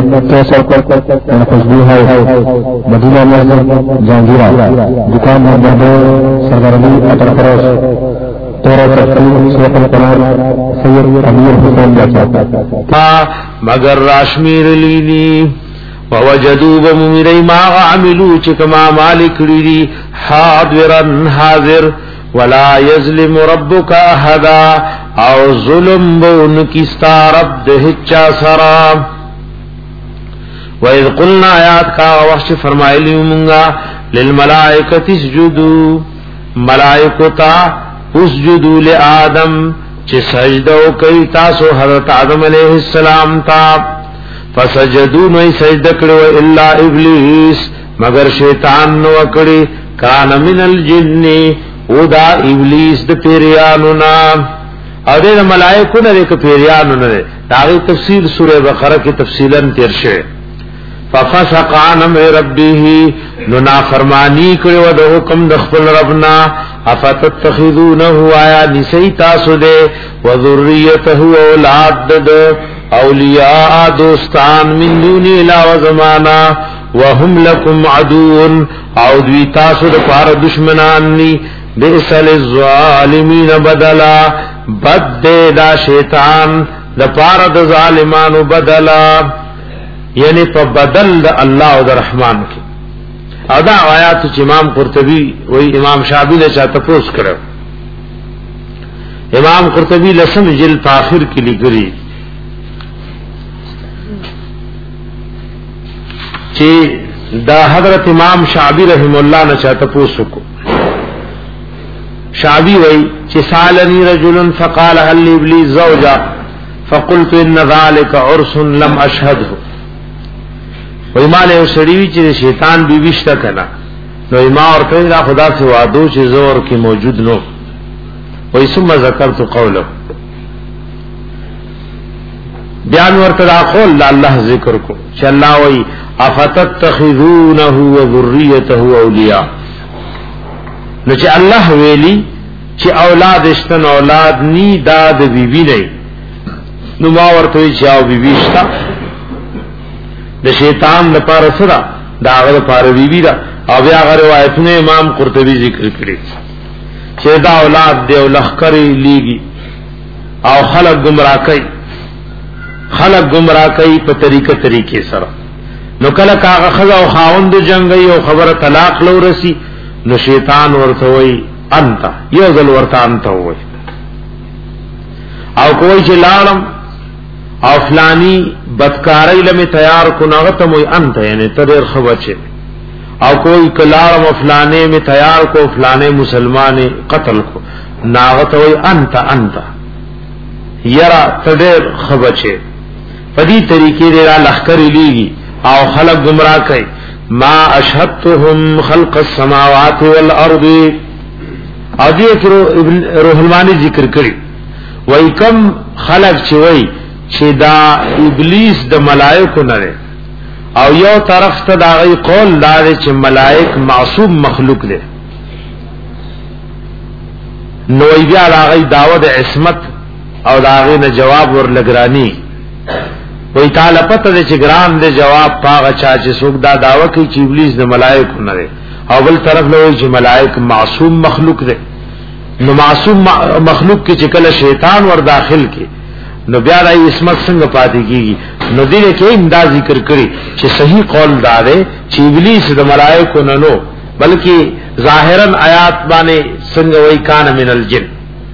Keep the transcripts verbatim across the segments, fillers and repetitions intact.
कैसर खुशबू है मदीना मस्जिद जहांगीरा दुकान नंबर दो सरदारली अतर फरोश तेरह तकरीब सोफल कनार सैयद अमीर हुसैन जाता मगर राश्मीर लीनी ववजदू बमुमिरई मा आमिलू चिकमा मालिक लीनी हादिरन हाजिर वला यज़लिम रब्बुका अहदा औ जुल्म बुन किस्ता रब हिच्चा सरा वइज़ कुलना आयात का वक्ष फरमाइली मुंगा लिल मलाइकति इसजुदू मलाइकता उसजुदू ले आदम चे सजदो कई तासो हज़रत आदम अलैहिस्सलाम ता फसजदू नई सजद कड़ो इल्ला इब्लीस मगर शैतान नो अकड़ी कान मिनल जिन्नी ओदा इब्लीस द पेरियानु ना अदे मलाइकु ने एक पेरियानु ने तागी तफसील सूरह बकरा की तफसीलन तिरशे फफसक़ अन अम्रि रब्बिही नो नाफरमानी करो द हुक्म द खपल रबना अफतत्तखिदूनहु आया निसई तासुदे व ज़ुर्रियतहु औलाद द औलिया दोस्तान मिन दूनी इलावा ज़माना व हम लकुम अदून औ द्वी तासुद पार दुश्मनानी बिसल ज़ालिमीन बदला बद दा शैतान द पार द ज़ालिमानु बदला यानी पर बदल द अल्लाह द रहमान की अदा आयात इमाम कुर्तबी वही इमाम शाबी ने चाह तपोस करो इमाम कुर्तबी लसन जिल ताखिर की लिखरी चे दा हजरत इमाम शाबी रहिमुल्लाह ने चाह तपोस को शाबी वही चिसालनी रजुलन फ़क़ाल हल इब्लीस ज़ौजा फ़क़ुल्तु इन्न ज़ालिका उर्सुन लम अशहदहु वही माले उसड़ी चे शैतान बीविश तक है ना नो इमा और कहीं खुदा से वादो चीजों और की मौजूद नो वही सुम्मा ज़करतु क़ौलहु बयान वर्तदा क़ौल अल्लाह ज़िक्र को चल्ला वही अफ़तत्तख़िज़ूनहु व ज़ुर्रियतहु औलिया न चे अल्लाह वेली चे औलाद इश्तन औलाद नी दाद बीबी नहीं नुमा वर्तवी चाओ बीबीश्ता द शैतान द पार सदा दागद पार बीबी दा अब या रिवायत ने इमाम कुर्तबी जिक्र करी चेदा औलाद दे लखकरी लीगी और खलक गुमराह कई खलक गुमराह कई पर तरीके तरीके सरा नो कल कागा खजा और खावंद जंगई और खबर तलाक लो रसी न शैतान वर्त वही अंता यो गल वर्ता अंत हुई और कोई चिल्लाड़म और फलानी बदकारी लमे तैयार को नगतम वही अंत यानी तदेर खबचे और कोई कलारम फलाने में तैयार को फलाने मुसलमान कत्ल को नागत वही अंत अंत यरा तदेर खबचे पदी तरीके देरा लखकरी लीगी और खलक गुमराह कई मा अशहदतुहुम खल्क़ अस्समावाति वल अर्दि अदिय करो रोहलमानी जिक्र करी वही कम खलक छे वही छेदा इब्लीस द मलाइक नरे और यो तरफ त दागी कौल दारे छे मलाइक मासूम मखलूक दे नोइया दागी दावत इस्मत और दागी न जवाब और लगरानी वही ताला पता दे चे ग्राम दे जवाब पाग चाचे सुखदा दावा की इब्लीस दे मलाइक नरे अवल तरफ लो चे मलाइक मासूम मखलूक दे न मासूम मखलूक के चिकल शैतान और दाखिल के न ब्यादा इसमत संग पाती की न दिले के इमदा जिक्र करी चे सही कौल दादे चे इब्लीस दे मलाइक न नो बल्कि जाहिरन आयात बाने संग वही कान मिनल जिन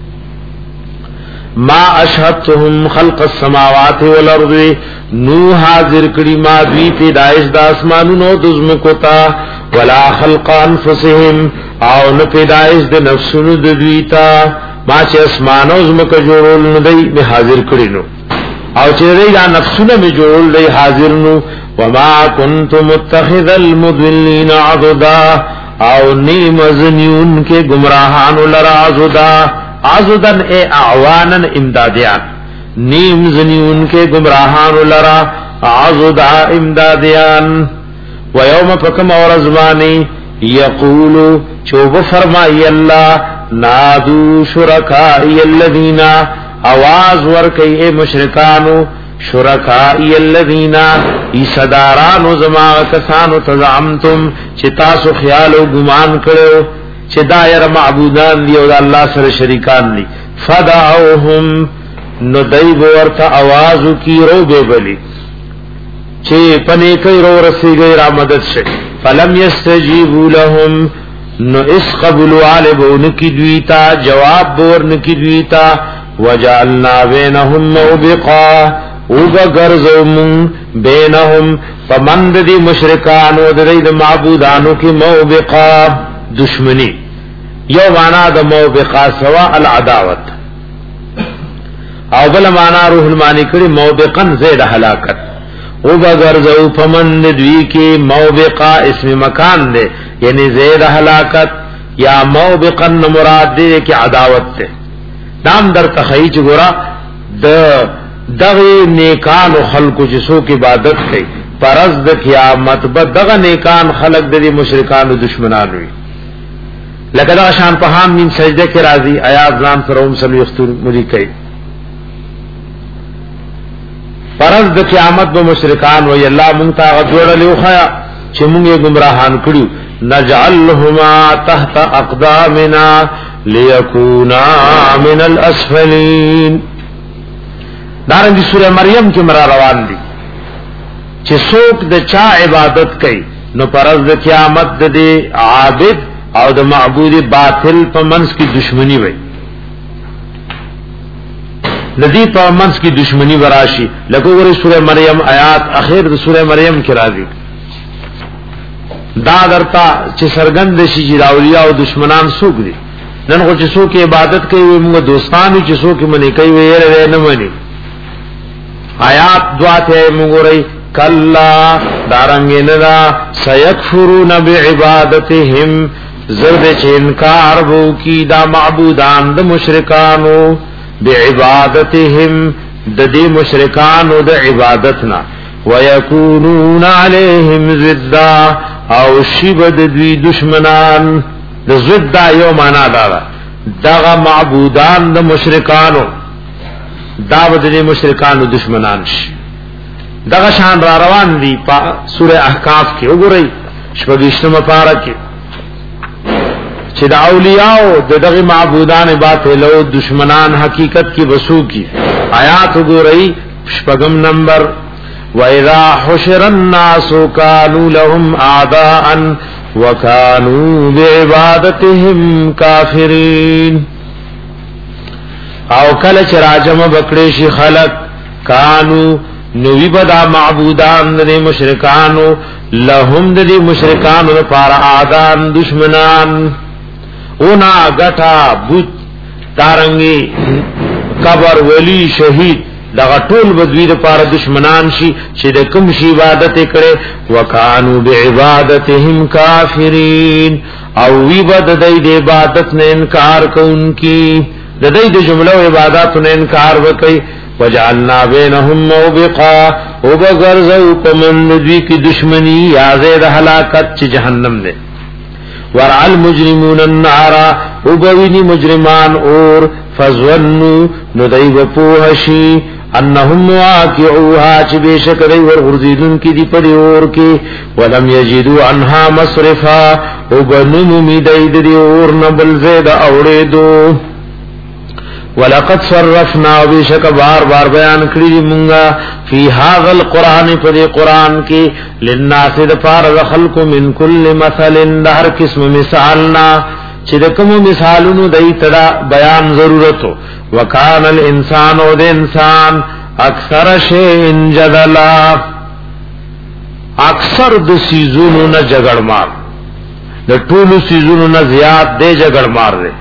मा अशहदतुहुम खल्क़ अस्समावाति वल अर्दि नू हाजिर कड़ी मा द्वी पैदाइश द आसमानु नो दुज़म कोता वला खल्क़ अनफुसिहिम आओ न पैदाइश द नफ्सुनु द द्वीता मा चे आसमानो ज़मक जोड़ोल न दई में हाजिर कड़ी नो आओ चे दई दा नफ्सुन में जोड़ोल दई हाजिर नु वमा कुन्तु मुत्तखिज़ल मुद्विल्लीन अज़दा आओ नी मज़नियून के गुमराहान लरा अज़दा आजुदन ए आवानन इमदादियान नीम जनी उनके गुमराहान लरा आजुदा इमदादियान वयौम फकम और अजमानी यकूलु चोब फरमाई अल्लाह नादू शुरकाई अल्लदीना आवाज वर कई ए मुशरिकानु شرکائی الذین ایصدارانو زما کسانو تزعمتم چې تاسو خیال او ګمان کړو چې دا یې معبودان دی او د الله سره شریکان دي فدعوهم نو دای ورته आवाज کی رو به بلی چې پنه کوي رو رسیږي را مدد شي فلم یستجیبوا لهم نو اس قبلوا علبون کی دویتا جواب بور نکی دویتا وجعلنا بینهم موبقا او بگرزوم بینهم فمند دی مشرکان و دی دی معبودانو کی موبقا دشمنی یو معنی دا موبقا سوا العداوت او بل معنی روح المانی کری موبقا زید حلاکت او بگرزو فمند دوی کی موبقا اسم مکان دے یعنی زید حلاکت یا موبقا مراد دے کی عداوت دے نام در تخیچ گورا د دغه نیکان او خلقو جسو کی عبادت کوي پرز د قیامت به دغه نیکان خلق د مشرکان او دشمنان وي لکه دا شان په هم من سجده کې راځي آیات ځان سره هم سم یختور ملي کوي پرز د قیامت به مشرکان وي الله مونږ ته جوړلو خیا چې مونږ یې گمراهان کړو نجعلهما تحت اقدامنا ليكونا من الاسفلين دارنګه سورہ مریم کې مرا روان دي چې څوک د چا عبادت کوي نو پرز د قیامت د عابد او د معبود باطل په منځ کې دشمنی وي ندی په منځ کې دشمنی وراشي لکه ګورې سورہ مریم آیات اخر د سورہ مریم کې راځي دا درتا چې سرګند شي چې اولیاء او دشمنان څوک دي نن خو چې څوک عبادت کوي موږ دوستانو چې څوک منی کوي ویره نه مني آیات دعاته مغوري کلا دارنګندا سيكفرون بعبادتهم زرد چې انکار وو کی دا معبودان د مشرکانو بعبادتهم د دې مشرکانو د عبادتنا ويكونون عليهم ضدا او شبد دوی دشمنان د ضد یو معنا دا دغه معبودان د مشرکانو داود دې مشرکانو دشمنان شي دغه شان را روان دي په سوره احقاف کې وګورئ شپږشتمه پارا کې چې د اولیاء د دغه معبودان باطل او دشمنان حقیقت کې وسو کی آیات وګورئ شپږم نمبر وَإِذَا حُشِرَ النَّاسُ كَانُوا لَهُمْ أَعْدَاءً وَكَانُوا بِعِبَادَتِهِمْ كَافِرِينَ او کله چې راجم بکړې شي خلق کانو نوی بدا معبودان د مشرکانو لهم د مشرکانو لپاره اعدان دشمنان اونا غټا بوت دارنګي قبر ولی شهید دغه ټول بدوی لپاره دشمنان شي چې د کوم شی عبادت کړي وکانو بعبادتهم کافرین او وی بد د عبادت نه انکار کوونکی د دې د جمله او عبادتونو انکار وکي وجعلنا بينهم موبقا او بغرزو پمن دوی کی دشمنی یا زید ہلاکت چ جہنم دے ورع المجرمون النار او بوینی مجرمان اور فظنوا ندای وپوهشی انهم واقعوها چ بیشک دی ور غرزیدن کی دی پڑی اور کی ولم یجدوا عنها مصرفا او بنم میدای دی اور نبل زید اوریدو ولقد صرفنا بشک بار بار بیان کړی مونږه فی هذا القران په قران کې للناس دفار خلق من کل مثل هر قسم مثالنا چې د کوم مثالونو دای تدا بیان ضرورتو وکال الانسان او د انسان اکثر شیء جدلا اکثر د سیزونو نه جګړ مار د ټولو سیزونو نه زیات دی جګړ مار دی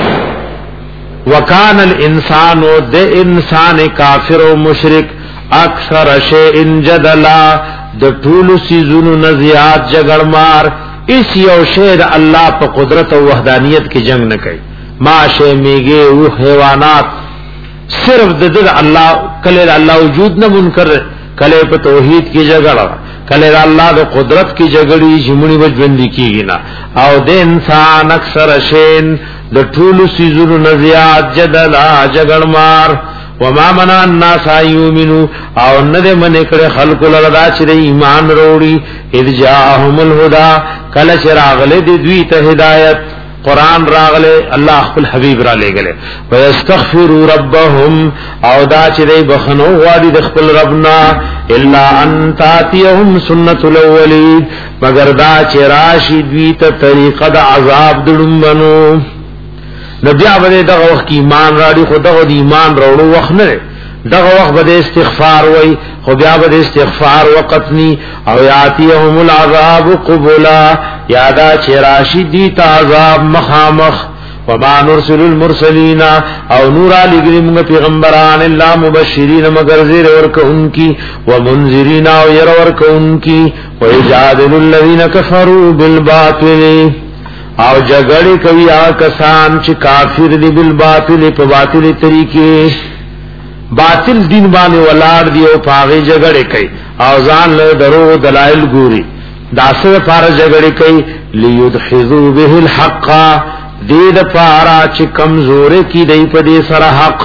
وکان الانسان د انسان کافر او مشرک اکثر شیء جدلا د ټول سيزونو نزيات جګړمار اس یو شی د الله په قدرت او وحدانیت کې جنگ نه کوي ماشه میګه او حیوانات صرف د الله کله الله وجود نه منکر کله په توحید کې جګړه کله الله د قدرت کې جګړې جمونی وجوندي کیږي نه او د انسان اکثر شین د ټولو سيزونو نزيات جدلا جګړمار وما منع الناس يؤمنوا او ند من کړه خلق لردا چې ایمان وروړي اذ جاءهم الهدى کله چې راغله د دوی ته هدایت قران راغله الله خپل حبيب را لګله ويستغفروا ربهم او دا چې دی بخنو غواړي د خپل ربنا الا ان تاتيهم سنت الاولين مگر دا چې راشي دوی ته طریقه د عذاب دړمبنو نبي اوبه دغه وخت ایمان راړي خو دغه ایمان راوړو وخت نه دغه وخت به استغفار وای خو بیا به استغفار وقت ني او یاتيهم العذاب قبلا یادا چراشی دی تعذاب مخامخ وما نرسل المرسلین او نور علی گریم پیغمبران اللہ مبشرین مگر زیر ورک ان کی ومنذرین او یر ورک ان کی ویجادل الذین کفروا بالباطل او جگڑی کوي آکسان چې کافر دی بالباطل په باطل طریقې باطل دین باندې ولاړ دی او پاغي جګړه کوي او ځان له درو دلایل ګوري داسه پار جګړه کوي ليدحذوا به الحق دې د پارا چې کمزورې کی دی په دې سره حق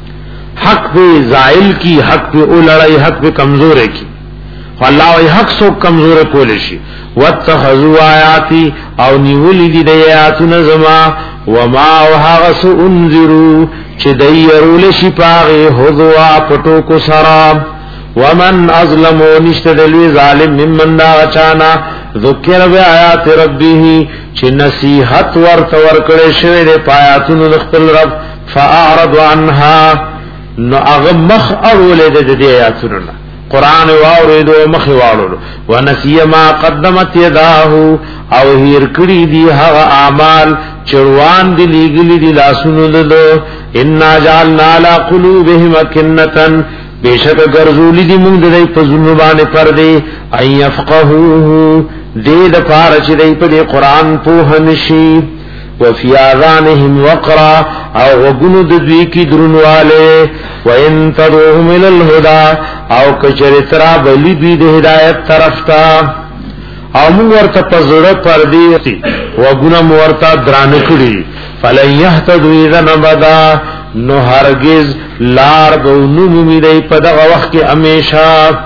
حق په زائل کی حق په اولړای حق په کمزورې کی الله وي حق سو کمزور کول شي واتخذوا آیاتی او نیولی دی د آیاتنا زما وما وهغس انذروا چې دایرول شي پاغه هذوا پټو کو سرام ومن ازلم نشتدلی ظالم ممن دا اچانا ذکر بی آیات ربه چې نصیحت ورته ورکړې شوی د پایاتونو خپل رب فاعرض عنها نو هغه مخ اورولې د دې آیاتونو قرآن واوریدو مخ واړو ونسی ما قدمت یداه او هیر کړی دی هغه اعمال چروان دی لګلی دی لاسونو دلو ان جعلنا على قلوبهم کنتن بیشک ګرځولی دی موږ دای په زنوبانه پر دی اي يفقهوه دې د پار چې دی په قرآن په هنشي وفي اذانهم وقرا او وغنو د دوی کی درنواله وان تدعوهم الى الهدى او کچریترا بلی دوی د هدایت طرف تا او موږ ورته پزړه پر دی وغنو ورته دران کړی فلن يهتدوا اذا نبدا نو هرگز لار بونو میدای په دغه وخت کې همیشه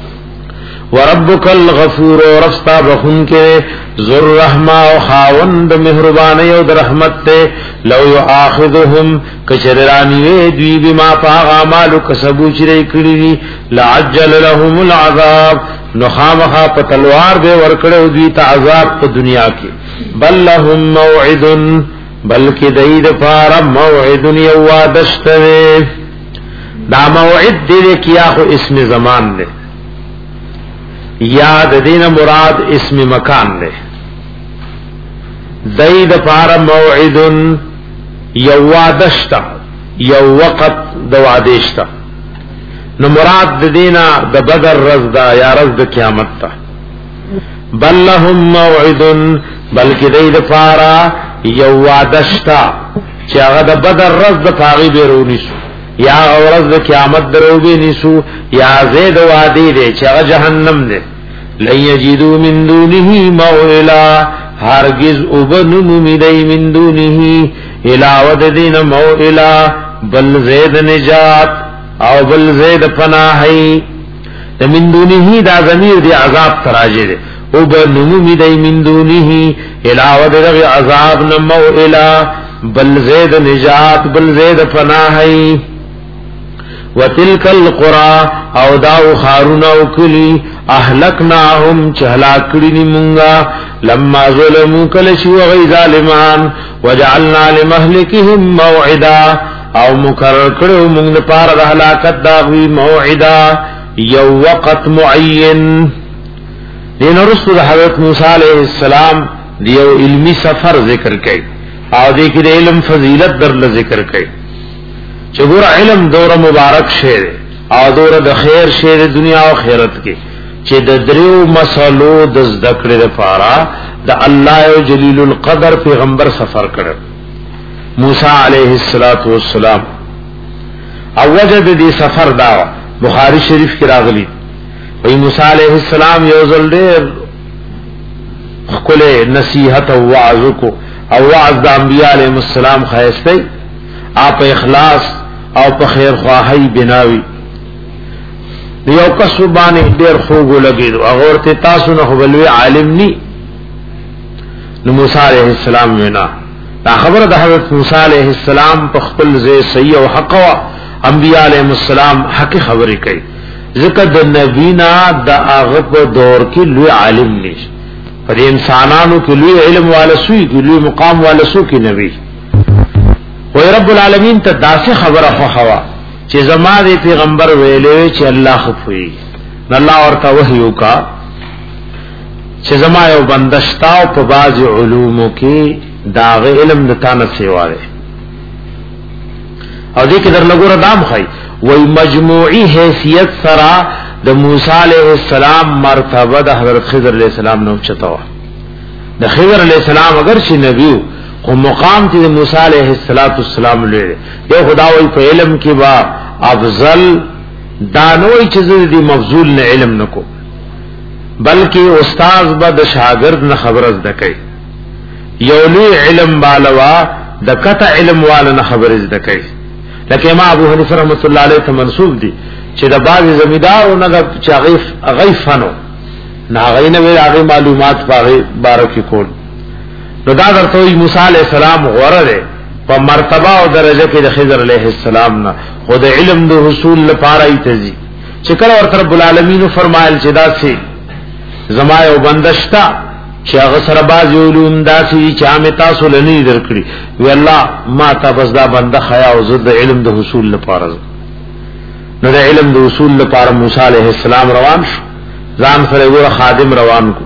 وربک الغفور ورستا بخون کے ذر رحمہ و خاوند مہربانی و رحمت تے لو یؤاخذهم کچرانی وی دوی بما فاغ اعمال کسبو چری کړي لعجل لهم العذاب نخامخا پتلوار به ورکړو دوی ته عذاب په دنیا کې بل لهم موعد بلکې دید فار موعد یوادشته دا موعد دې کیا خو اسم زمان دے یاد دین مراد اسم مکان دے دید پار موعد یوادشتا یو وقت دوادشتا نو مراد دینا د بدر رز دا یا رز د قیامت تا بل لهم موعد بلکہ دید پارا یوادشتا چاگه د بدر رز د پاغی بیرونی سو یا اورز د قیامت دروبی نسو یا زید وادی دے چاگه جہنم دے لن یجدو من دونه موئلا ہرگز ابنم مدی من دونه علاوت دین موئلا بل زید نجات او بل زید پناہی من دونه دا ضمیر دی عذاب تراجع دے ابنم مدی من دونه علاوت دی عذاب نموئلا بل زید نجات بل زید پناہی وتلک القرى او داو خارون او کلی اهلکناهم چهلا کړي مونږه لما ظلموا کل شو غي ظالمان وجعلنا لمهلكهم موعدا او مقرر کړو مونږ لپاره د هلاکت دا وی موعدا یو وقت معین دین رسول حضرت موسی علیہ السلام دیو علمی سفر ذکر کړي او دې کې د علم فضیلت در ذکر کړي چې ګور علم دور مبارک شعر او دور د خیر شعر دنیا او آخرت کې چې د دریو مسلو د ذکر لپاره د الله او جلیل القدر پیغمبر سفر کړ موسی علیہ الصلوۃ والسلام او وجد دې سفر دا بخاری شریف کې راغلی وی موسی علیہ السلام یو ځل ډېر خپل نصیحت او وعظ کو او وعظ د انبیاء علیهم السلام خایسته آپ اخلاص او په خیر خواهی بناوي یو کس باندې ډېر خوګو لګیدو هغه ورته تاسو نه خپلوي عالم ني نو موسی عليه السلام وینا دا خبره د حضرت موسی عليه السلام په خپل ځای صحیح او حق او انبیاء علیهم السلام حق خبرې کوي ذکر د نبینا د هغه په دور کې لوی عالم نشي پر انسانانو کې لوی علم والا سوی کې لوی مقام والا سو کې نبی وای رب العالمین ته داسې خبره خو هوا چې زما د پیغمبر ویلې چې الله خفوي الله ورته وحی وکا چې زما یو بندشتا او په باز علومو کې داغه علم د تانه سیواله او دې کې در لګور دام خای وای مجموعي حیثیت سره د موسی علیہ السلام مرتبه د حضرت خضر علیہ السلام نو چتاوه د خضر علیہ السلام اگر چې نبی خو مقام ته موسی علیہ السلام لري یو خدای په علم کې با افضل دانوي چې دې مفضول نه علم نکو بلکې استاد به د شاګرد نه خبر زده کوي یو لوی علم بالوا د کته علم والا نه خبر زده کوي لکه ما ابو حنیفه رحمۃ اللہ علیہ ته منسوب دي چې د بعض زمیدارو نه چې غیف غیفنو نه غینه وی هغه معلومات پاره بارکی کول نو دا درته موسی علیہ السلام غوړه ده په مرتبه او درجه کې د خضر علیہ السلام نه خود علم د حصول لپاره ایتزي چې کله ورته رب العالمین فرمایل چې دا سي زما یو بندشتا چې هغه سره باز علوم داسي چې عام تاسو لنی درکړي وی الله ما ته بس دا بنده خیا او زد علم د حصول لپاره نو د علم د حصول لپاره موسی علیہ السلام روان شو ځان سره یو خادم روان کو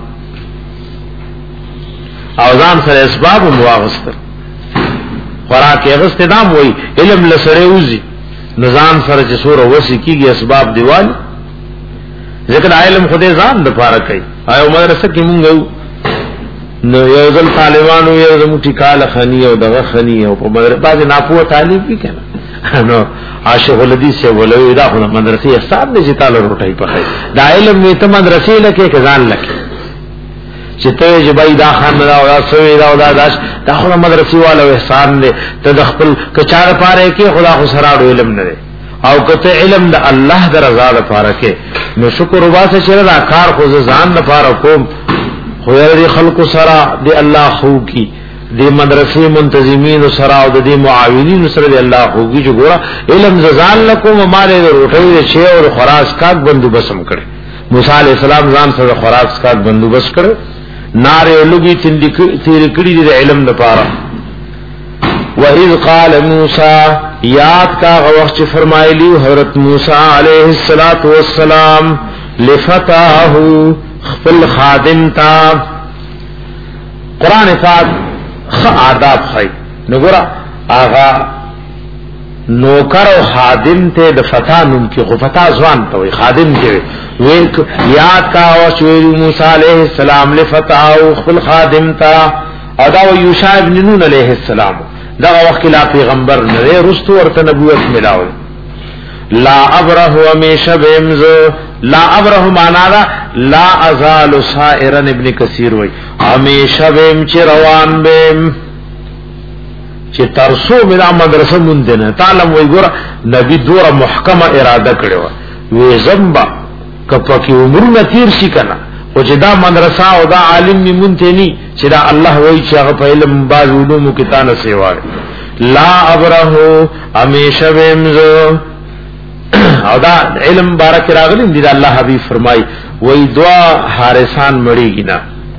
او ځان سره اسباب مواغست خوراک یې غستدام وای علم لسره وزي نظام سره چې سور وسی کیږي اسباب دیوال ذکر علم خدای ځان د پاره کوي ایو مدرسه کې مونږ نو یو ځل طالبانو یو زموږ ټیکال خنی او دغه خنی او په مدرسه باندې ناپوه طالب وی کنه نو عاشق الحدیث سے ولوی دا خو مدرسې استاد دې چې تعالی روټي پخای دا علم می ته مدرسې لکه کزان لکه چې ته جبای دا خان دا او سوی دا او دا داش دا خو مدرسې والو احسان دې ته د خپل کچار پاره کې خدا خو سره علم نه او کته علم د الله د رضا لپاره کې نو شکر واسه چې دا کار خو ځان لپاره کوم خو یې خلق سره دی الله خو کی دی مدرسې منتظمین سره او د دې معاونین سره دی الله خو کی چې ګوره علم ځان لکم مالې روټي شی او خراس کاک بندوبسم کړي موسی علی السلام ځان سره خراس کاک بندوبس کړي ناره لګي تیر کړي د علم لپاره وَإِذْ قَالَ مُوسَى یاد کا وخت فرمایلی حضرت موسی علیہ الصلات والسلام لفتاه خپل خادم تا قران پاک خ آداب خی نګورا آغا نوکر او خادم ته د فتا نوم کې غفتا ځوان ته وي خادم کې وي یاد کا وخت موسی علیہ السلام لفتاه خپل خادم تا ادا یوشع ابن نون علیہ السلام دا وخت لا پیغمبر نه رستو ورته نبوت ملاوي لا ابره همیشه بمز لا ابره معنا دا لا ازال سائرا ابن کثیر وای همیشه بم چې روان بم چې ترسو ملا مدرسه مونږ نه تعالی وای ګور نبی دوره محکمه اراده کړو وی زمبا کپکی عمرونه تیر شي کنه او چې دا مدرسه او دا عالم مونته ني چې دا الله وای چې هغه په علم باز علوم کې تانه سیوای لا ابره همیشه بمز او دا علم بارک راغلی دی الله حبیب فرمای وای دعا حارسان مړیږي نه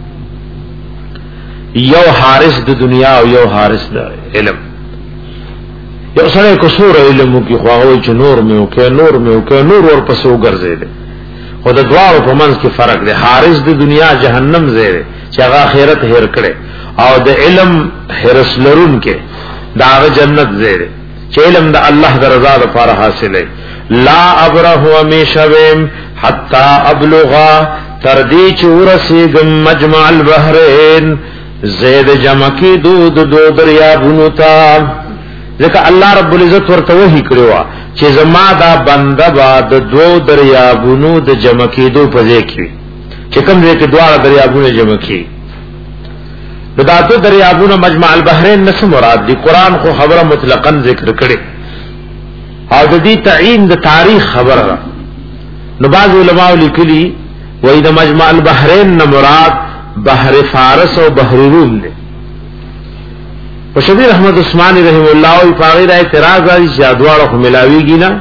یو حارس د دنیا او یو حارس د علم یو سره قصور علم کی خواوي چې نور مې او کې نور مې او کې نور ور پسو ګرځي خو د دعا په منځ کې فرق دی حارس د دنیا جهنم زیره چې هغه آخرت هیر کړي او د علم هرس لرون کې دا جنت زیره چې علم د الله د رضا لپاره حاصله لا ابره همیشویم حتا ابلغا تردی چورسیگم مجمع البحرین زید جمع کی دود دو دریابونو تا ځکه الله رب العزت ورته وحی کړو چې زما دا بنده با د دو دریابونو د جمع کېدو په ځای کې چې کوم ځای کې دواړه دریابونه جمع کی دا دو دریابونه مجمع البحرین نس مراد دی قران خو خبره مطلقاً ذکر کړي او د دې تعین د تاریخ خبره. نو بعض علماء لیکلي وای د مجمع البحرین نه مراد بحر فارس او بحر روم دی. او شبیر احمد عثماني رحم الله او فقیر اعتراض راځي چې ادوار خو ملاویږي نه.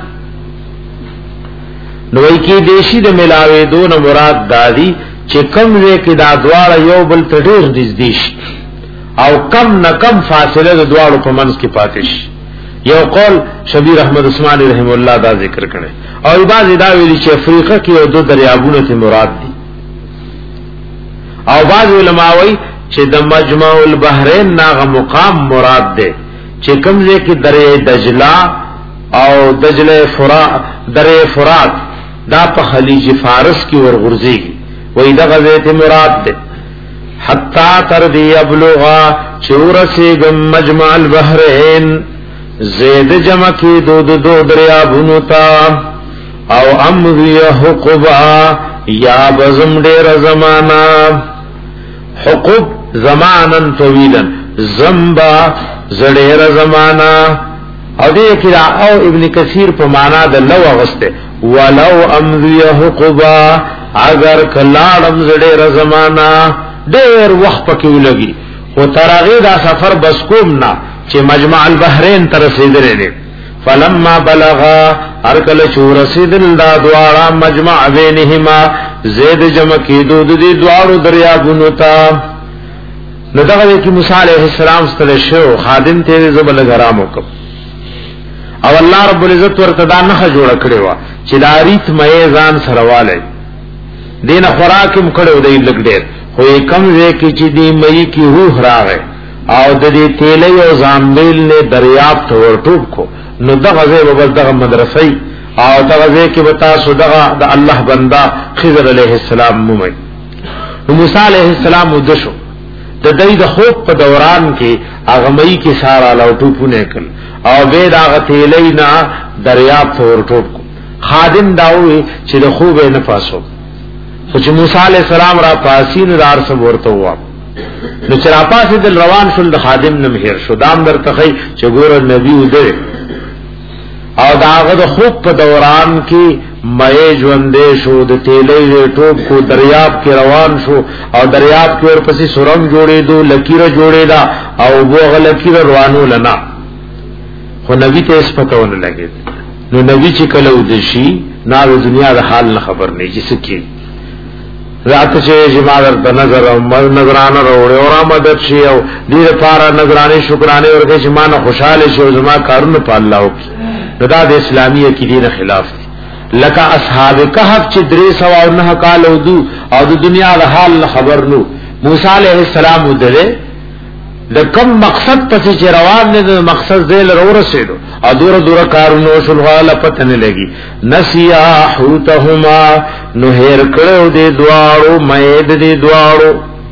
نو وای کی دیشی د ملاوي دون مراد دادی چې کم ځای کې د ادوار یو بل تډیر نږدې شي او کم نه کم فاصله د دوارو په منځ کې پاتې شي. یو قول شبیر احمد عثماني رحم الله دا ذکر کړي او بعض دا ویلي چې افریقا کې یو دو دریابونه ته مراد دي او بعض علماء وایي چې د مجمع البحرین ناغه مقام مراد ده چې کوم ځای کې درې دجله او دجله فرات درې فرات دا په خلیج فارس کې ورغورځيږي وای دا غزه ته مراد ده حتا تر دی ابلغا چورسه گم مجمع البحرین زید جمع کی دو دو دو دریابونو تا او امضی حقبا یا بزم ډیر زمانہ حقب زمانا طویلا زمبا زړیر زمانہ او دې کې او ابن کثیر په معنا د لو غسته ولو امضی حقبا اگر کلاړم زړیر زمانہ ډیر وخت پکې ولګي او ترغه دا سفر بس کوم نه چې مجمع البحرین تر رسیدلې. فلما بلغا هر کله چې رسیدل دا دواړه مجمع بینهما زید جمع کېدو د دې دواړو دریابونو ته. نو دغه کې موسی علیه السلام ستل شو خادم ته زبل غرام وکړ او الله رب العزت ورته دا نه جوړ کړی و چې داریت مې ځان سرواله دینه خوراکم کړو دی لګ ډېر خو کم وې کې چې دی مې کی روح راغې او د دې تیل یو زامبیل نه دریاب ته ورټوب کو. نو دغه ځای وبس دغه مدرسې او دغه ځای کې وتا سو دغه د الله بندا خضر علیه السلام مومي. نو موسی علیه السلام ودشو د دې د خوب په دوران کې هغه مې کې سارا لوټوپونه کړ او به دغه تیلې نه دریاب ته ورټوب کو. خادم داوي چې د خوب نه پاسو خو چې موسی علیه السلام را پاسین دار سم ورته و نو چې را پاسې دل روان شول د خادم نه مهر شو دام درته خي چې ګور نبی وده او داغه د خوب په دوران کې مې ژوندې شو د تیلې ټوب کو دریاب کې روان شو او دریاب کې ورپسې سورم جوړې دو لکیر جوړې دا او وګ لکیر روانو لنا خو نبی ته سپکونه لګید. نو نبی چې کله ودشي نه د دنیا د حال نه خبر نه چې سکی رات چې جماعت د نظر او نظرانه وروړي او مدد شي او دې لپاره نظرانه شکرانه ورکه چې مان خوشاله شي او زما کارونه په الله وکي. دا د اسلامي عقیدې خلاف دي. لکه اصحاب کهف چې درې سو او نه کال ودو او د دنیا د حال خبر نو موسی علیه السلام ودره د کوم مقصد ته چې روان نه د مقصد ذیل ورسېدو او دور دور کارونو شلواله پته نه لګي. نسیا حوتهما نو هیر کړو دې دواړو مېد دې دواړو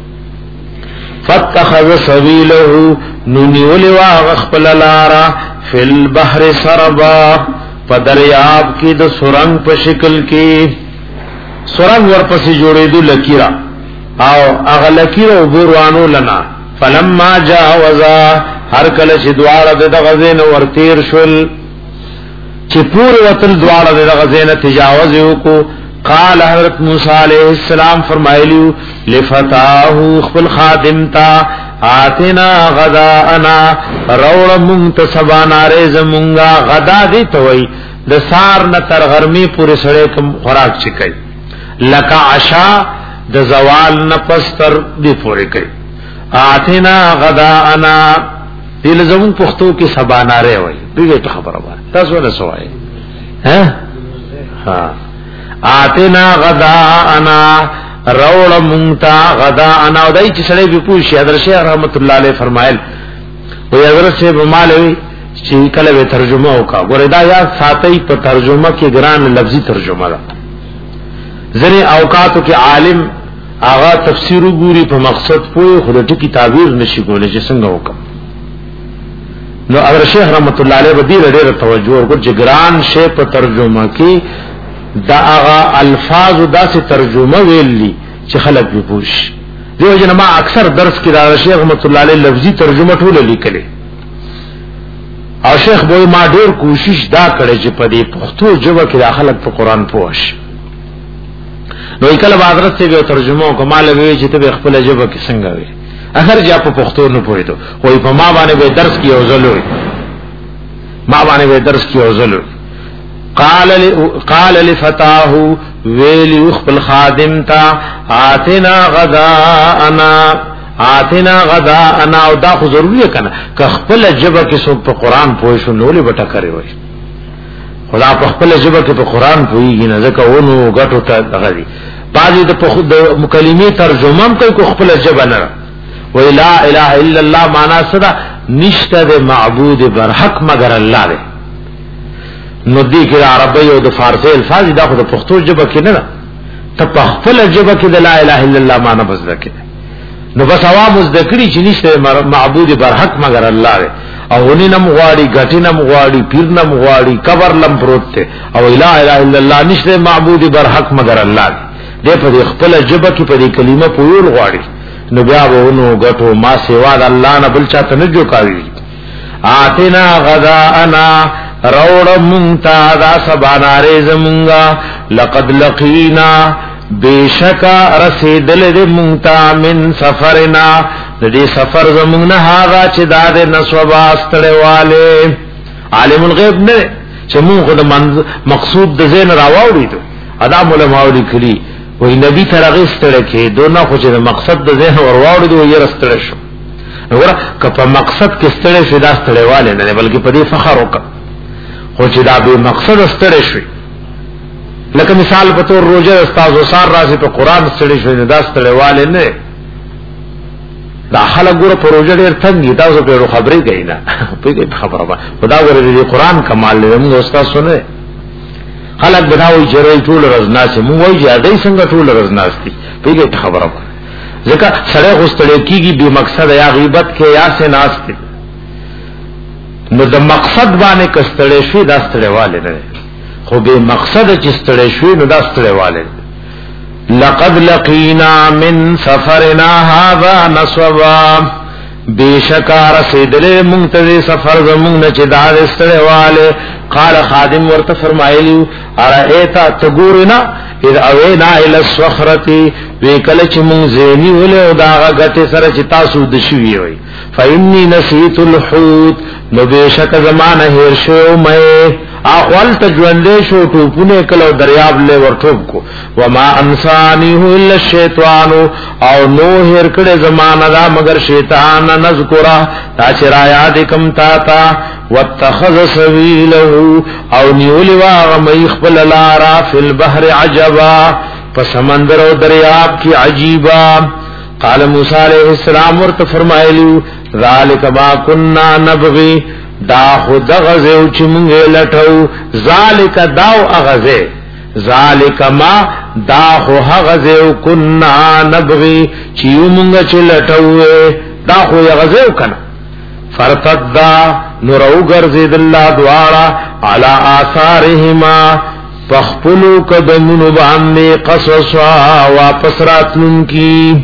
فتخذ سبيله نو نیول واغ خپل لارا فل بحر سربا پدریاب کې د سورنګ په شکل کې سورنګ ورپسې جوړېدو لکیرا او اغه لکیرا وګوروانو لنا. فلما جاوزا هر کله چې دواړه د غزین ورتیر شول چې پور وتل دواړه د غزین تجاوز وکړو. قال حضرت موسی علیہ السلام فرمایلیو لفتاه خپل خادم تا آتنا غداءنا روڑ منتصبانا ریز منگا غدا دی توئی د سار نه تر غرمی پورې سړی کوم خوراک چکای لکه عشا د زوال نه پستر دی پورې کوي. آتنا غداءنا دل زمون پختو کې سبانا ری وای دغه خبره وای تاسو نه سوای ها ها آتنا غداءنا روڑ مونتا غداءنا او دای چې سړی به پوښي حضرت شیخ رحمت الله علیه فرمایل وی حضرت سے بمالوی چې کله به ترجمه وکا ګوره دا یا ساتي په ترجمه کې ګران لفظي ترجمه ده. ځنه اوقاتو کې عالم آغا تفسیر ګوري په مقصد پوي خو د ټکی تعبیر نشي کولای چې څنګه وکم. نو حضرت شیخ رحمت الله علیه بدی ډېر توجه ورکړ چې ګران شی په ترجمه کې دا آغا الفاظ داسې ترجمه ویلي چې خلک به پوښ. دیو جن ما اکثر درس کې دا شیخ رحمت الله علیه لفظي ترجمه ټول لیکلې او شیخ بوئی ما ډیر کوشش دا کړی چې په دې پښتو ژبه کې داخلت په قران پوښ نو کله حضرت سے به ترجمه کمال وی چې ته خپل ژبه کې څنګه وي اخر جا په پښتو نه پوهیدو وای په ما باندې به درس کې اوزلوي ما باندې به درس کې اوزلوي قال قال لفتاه ویل خپل خادم تا آتنا غداءنا آتنا غداءنا او دا خو ضروري کنه که خپل ژبه کې څوک په قران پوه شو نو لې بټه کوي وای خدا په خپل ژبه کې په قران پوهیږي نه ځکه ونه غټو ته دغه دي بعضی د مکلمې ترجمه کوي کو خپل ژبه نه وی لا الہ الا اللہ مانا صدا نشته د معبود برحق مگر الله دی نو دی کې عربی او د فارسی الفاظ دا خو د پښتو ژبه کې نه ده ته په خپل ژبه کې د لا الہ الا الله معنا بس ده کې نو بس عوام ذکرې چې نشته معبود برحق مگر الله دی او ونی نم غواړي غټی نم غواړي پیر نم غواړي قبر لم پروت ته او لا الہ الا الله نشته معبود برحق مگر الله دی په خپل ژبه کې په دې کلمه پویل غواړي نو بیا وونو غټو ما سیوا د الله نه بل چاته نه جو کوي آتنا غداءنا روڑ مونتا دا سبانارے زمونگا لقد لقینا بیشکا رسیدل دے مونتا من سفرنا دے سفر زمونگنا هاگا چی داد نسوبا استڑے والے عالم الغیب نے چمون خود مقصود دزین راواوڑی دو ادام علماء لکلی وہی نبی ترغی استڑے کے دونا خوچے مقصد دزین ورواوڑی دو یہ رستڑے شو نورا کپا مقصد کستڑے شدا استڑے والے نے بلکہ پدی فخر ہوکا خو چې دا به مقصد استړی شوی لکه مثال په تور روزه استاد وسار راځي په قران استړی شوی نه دا استړی والے نه دا خلک ګوره په روزه ډیر څنګه تاسو په خبرې کوي نه په خبره ده خدا ورته دی قران کمال له موږ استاد سونه خلک بداوي چې ټول رزناسه مو وایي چې دای څنګه ټول رزناستي په خبره ده ځکه سره غوستړی کیږي به مقصد یا غیبت کې یا سناسته نو د مقصد باندې کستړې شوی دا ستړې والے نه خو به مقصد چې ستړې شوی نو دا ستړې والے لقد لقینا من سفرنا هذا نصبا بیشکار سیدلې منتظر سفر زمون نه چې دا ستړې والے قال خادم ورته فرمایلی ارایتا تګورنا اذ اوینا الى الصخره وکل چې مون زینی ولې دا غټه سره چې تاسو د شوی وي فإني نسيت الحوت نو بیشک زمانه هیر شو مې اخوال تجوندې شو ټوپونه کلو دریاب له ورټوب کو وما انسانیه الا الشیطان او نو هیر کړه زمانه دا مگر شیطان نذکرہ تا چې را یاد کم تا تا واتخذ سبیله او نیولی واغ مې خپل لارا فی البحر عجبا فسمندر او دریاب کی عجیبا قال موسی علیہ السلام ورته فرمایلیو ذالک ما كنا نبغي دا خود غزو چې مونږه لټو ذالک داو اغزه ذالک ما دا خو غزو كنا نبغي چې مونږه چې لټو دا خو غزو کنه فرتدا نورو غرزید الله دوارا علی آثارهما فخپلو قدمونو باندې قصصا واپس راتلون کی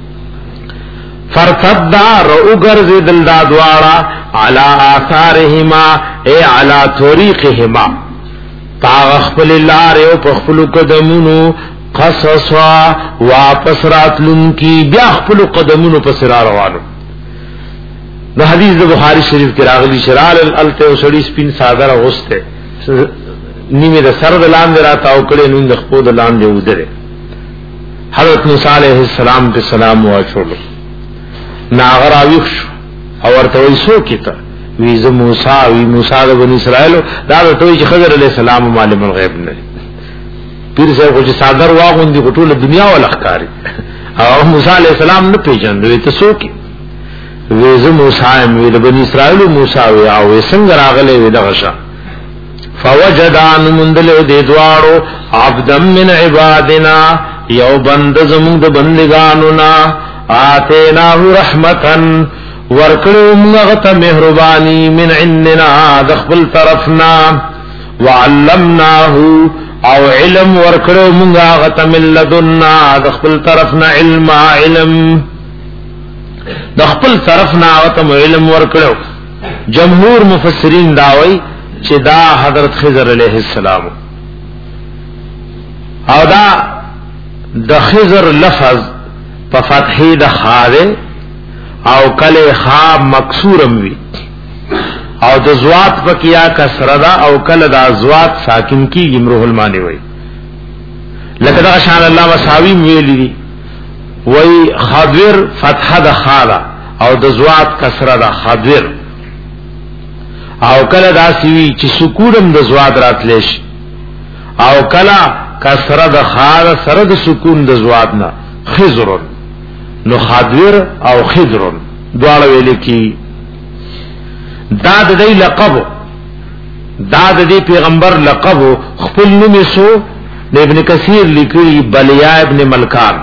فرتدا رو غرزید الله دوارا علی آثارهما اے علی طریقهما پاغخپل لار او پخپلو قدمونو قصصا واپس راتلون کی بیا خپلو قدمونو پس را روانو نو حدیث د بخاری شریف کې راغلی شرال الالته او سړی سپین صادر اغسته نیمه د سر د لاندې راتاو کړي نو د خپل د لاندې ودره حضرت موسی علیہ السلام په سلام واچولو ناغر اویخ او ورته ویسو کیته وی ز موسی وی موسی د بنی اسرائیل دا ته چې خضر علیہ السلام عالم الغیب نه پیر صاحب چې صادر واغوندي په ټوله دنیا ولخکاری او موسی علیہ السلام نه پیژندوي ته سو کی ویز موسی وی د بنی اسرائیل موسی وی او څنګه راغله وی دغه فوجد ان مندل دې دوارو عبد من عبادنا یو بند زمون د بندگانو نا اتینا رحمتن ورکړو موږ ته مهرباني من عندنا د خپل طرفنا وعلمناه او علم ورکړو موږ ته من لدنا د خپل طرفنا علم علم د خپل طرف نه او ته علم ورکړو جمهور مفسرین داوی چې دا حضرت خضر علیہ السلام او دا د خضر لفظ په فتحې د خاله او کله خا مکسورم وی او د زوات پکیا کسره دا او کله د زوات ساکن کی امروه المانی وی لکه دا شان الله مساوی ویلی دی وی خضر فتح د خاله او د زوات کسره د خضر او کله دا سوی چې سکونم د زوات راتلش او کله کسره د خاله سره د سکون د زوات نه خضر نو خضر او خضر دواړه ویل کی دا د دې لقب دا د دې پیغمبر لقب خپل نوم سو ابن کثیر لیکي بلیا ابن ملکان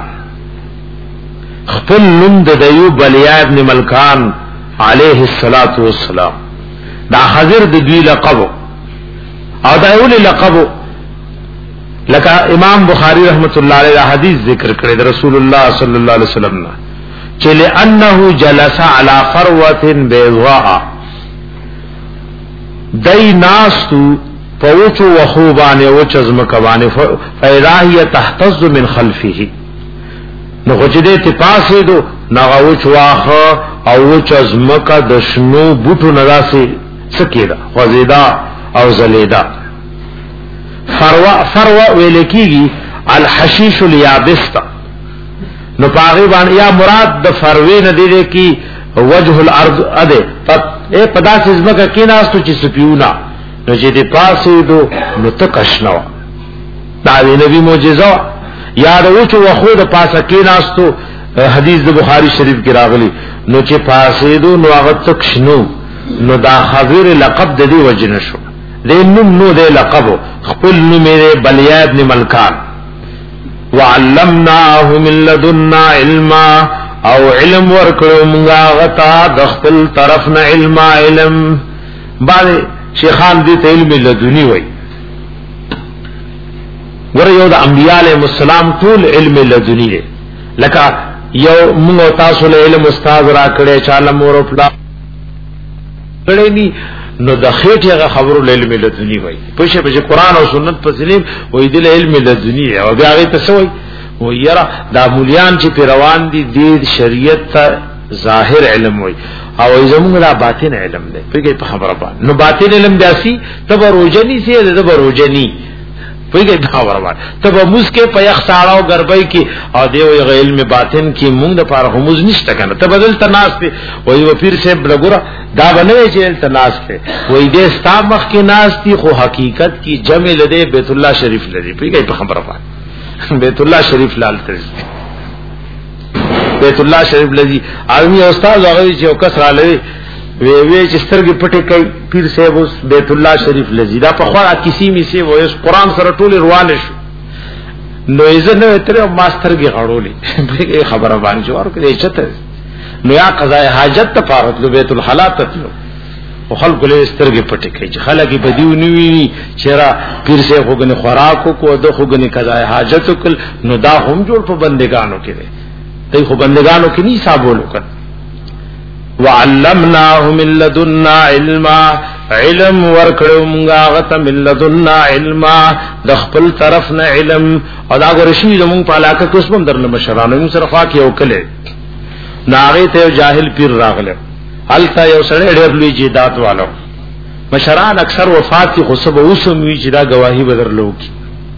خپل نوم د دیو بلیا ابن ملکان علیه الصلاۃ والسلام دا خضر د دوی لقب او دا یو لقب لکه امام بخاری رحمت الله علیه حدیث ذکر کړی د رسول الله صلی الله علیه وسلم نه چې لانه جلس علی فروه بیضاء دای ناستو پوچو وخوبانه او چزمکوانه فاذا هي تهتز من خلفه نو خجده ته پاسې دو نغاو چواخه او چزمکا د شنو بوټو نراسي سکیدا خوزیدا او زلیدا فروا فروا ویلکیږي الحشیش الیابستا نو پاغي باندې یا مراد د فروی نه دی کی وجه الارض اده اے پدا سزمکا کی ناستو چی سپیونا نو چی دی پاسی دو نو تکشنو دعوی نبی موجزو یا دو چو وخو دا پاسا کی ناستو حدیث دا بخاری شریف کی راغلی نو چی پاسی دو نو آغا تکشنو نو دا خضر لقب دا دی وجنشو دی نم نو دی لقبو خپل نو میرے بلیا ابن ملکان وعلمناه من لدنا علما او علم ورکړو مونږه غتا د خپل طرف نه علم علم باندې شیخان دې ته علم لدونی وای ور یو د انبیاء علیهم السلام ټول علم لدونی دی لکه یو موږ تاسو له علم استاد را کړې چاله مور پلا کړې ني نو د خېټه خبرو له علم لدونی وای په شه په قرآن او سنت په سلیم وای د علم لدونی او بیا هغه تسوي و یرا دا مولیان چې پیروان دي د شریعت ته ظاهر علم وي او زموږ دا باطن علم دی پیږي په خبره باندې نو باطن علم داسي تبروجنی سي د تبروجنی پیږي په خبره باندې تب مسکه په یخ ساړو غربای کی او دی یو علم باطن کی موږ د پاره همز نشته کنه ته بدل تناس ته وای و پیر سے بلګورا دا بنوي چې تناس ته وای دې ستا مخ کې ناس دي خو حقیقت کی جمع لده بیت الله شریف لدی پیږي په خبره باندې بیت الله شریف لال تر بیت الله شریف لذي عالمي استاد هغه چې وکس را لوي وی وی چې سترګې پټې کوي پیر صاحب اوس بیت الله شریف لذي دا په خوا کسی می سي وایي قرآن سره ټول روانه شو نو یې نه تر ماسترګي غړولې خبره باندې جوړ کړې چته نو یا قضاء حاجت ته فارغ لو بیت الحلا ته او خلق له سترګې پټې کوي چې خلک په دیو نیوي چیرې پیر سے خوګنه خوراکو کو د خوګنه قضاء حاجت کل نو دا هم جوړ په بندگانو کې دی ته خو بندگانو کې نه حسابولو کړ وعلمناه من لدنا علما علم ورکړو مونږه غته من لدنا علما د خپل طرف نه علم او دا ګورشي زمون په علاقه کې اوسم درنه مشرانو سره خوا کې وکړي ناغه ته جاهل پیر راغله حالتا یو سره ډېر لوی جیدات والو مشران اکثر وفات کی خصبه اوسم وی چې دا گواہی بدرلو کی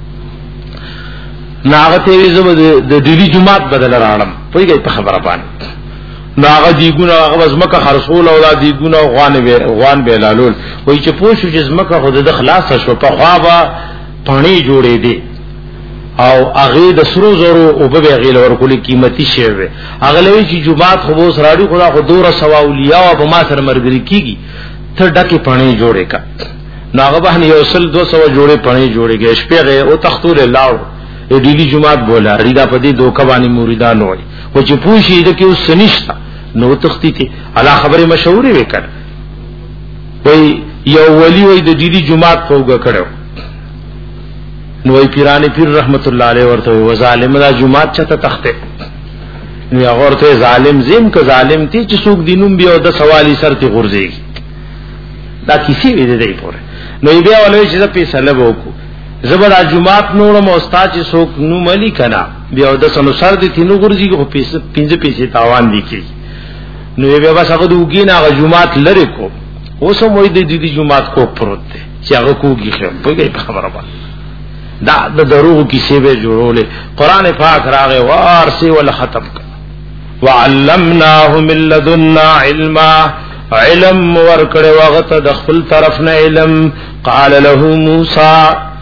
ناغته وی زو د ډیلی جمعات بدل راړم پویږي په خبره باندې ناغه دیګونه هغه زمکه خرصول او دا دیګونه غوان وی غوان بیلالول وای چې پوښو چې زمکه خود د خلاص شو په خوا پانی جوړې دي او هغه د سرو زرو او به غیل ورکول قیمتي شی وي هغه لوي چې جمعات خو وس راړي خدا خو دوره سوا اولیاء او ما سره مرګري کیږي ته ډکه پانی جوړې کا ناغه باندې یو سل دو سو جوړې پانی جوړېږي شپه او تختور لاړ ډیلی جمعات بولا ریدا پدی دوکه باندې مریدان وای او چې پوښي د کې اوس نشتا نو تختی ته علا خبره مشهوري وکړ وای یو ولی وای د ډیلی جمعات پوګه کړو نو وای پیرانی پیر رحمت الله علیه ورته و ظالم دا جمعات چته تخته نو هغه ورته ظالم زم که ظالم تی چې څوک دینوم بیا د سوالی سر ته غورځي دا کسی وی دی پوره نو بیا ولوي چې په سلب وکړو زبر جمعات نورم استاد چې څوک نو ملي کنا بیا د سنو سر دي تینو ګرځي کو پیسې پنځه پیسې تاوان دي کی نو بیا بس هغه دوګی نه هغه جمعات لری کو اوسه موي د دې جمعات کو پروت دي چې هغه کوږي خبره خبره باندې دا د دروغ کیسې به جوړولې قران پاک راغې وارسي ول ختم وعلمناه من لدنا علما علم ورکړې وغت د خپل طرف نه علم قال له موسی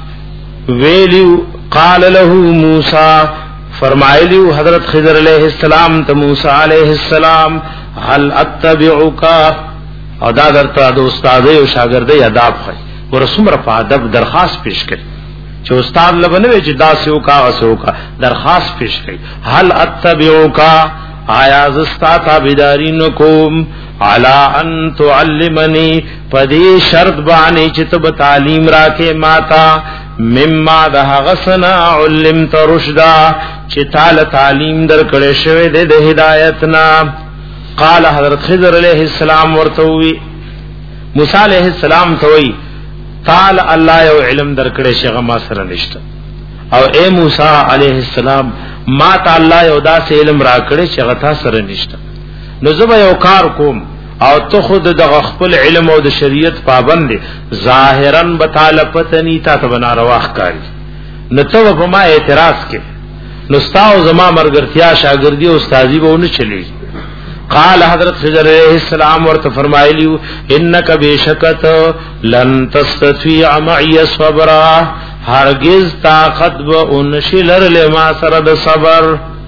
ویلو قال له موسی فرمایلیو حضرت خضر علیہ السلام ته موسی علیہ السلام هل اتبعک او دا درته د استاد او شاګرد ادب خو ورسوم را په ادب درخواست پیش کړي چې استاد لبنوي چې دا سیو کا وسو کا درخواست پیش کړي هل اتبعک آیا زستا تابعداري نکوم علا ان تعلمنی پدی شرط باندې چې تب تعلیم راکې ماتا مما ده غسنا علمت رشدا چې تعالی تعلیم درکړې شوی د هدایتنا قال حضرت خضر علیہ السلام ورتوي موسی علیہ السلام توي تعالی الله یو علم درکړې شغه ما سره نشته او اے موسی علیہ السلام ما تعالی یو داسې علم راکړې شغه تا سره نشته نو زه یو کار کوم او ته خود د خپل علم او د شریعت پابند ظاهرا بتاله پتنی تا ته بنا رواخ کاری نو ته په ما اعتراض کې نو ستاو زما مرګرتیا شاګردی او استادی به نه چلی قال حضرت خضر علیہ السلام ورته فرمایلیو انک بشکت لن تستطيع معي صبرا هرگز طاقت و انشلر لما سره د صبر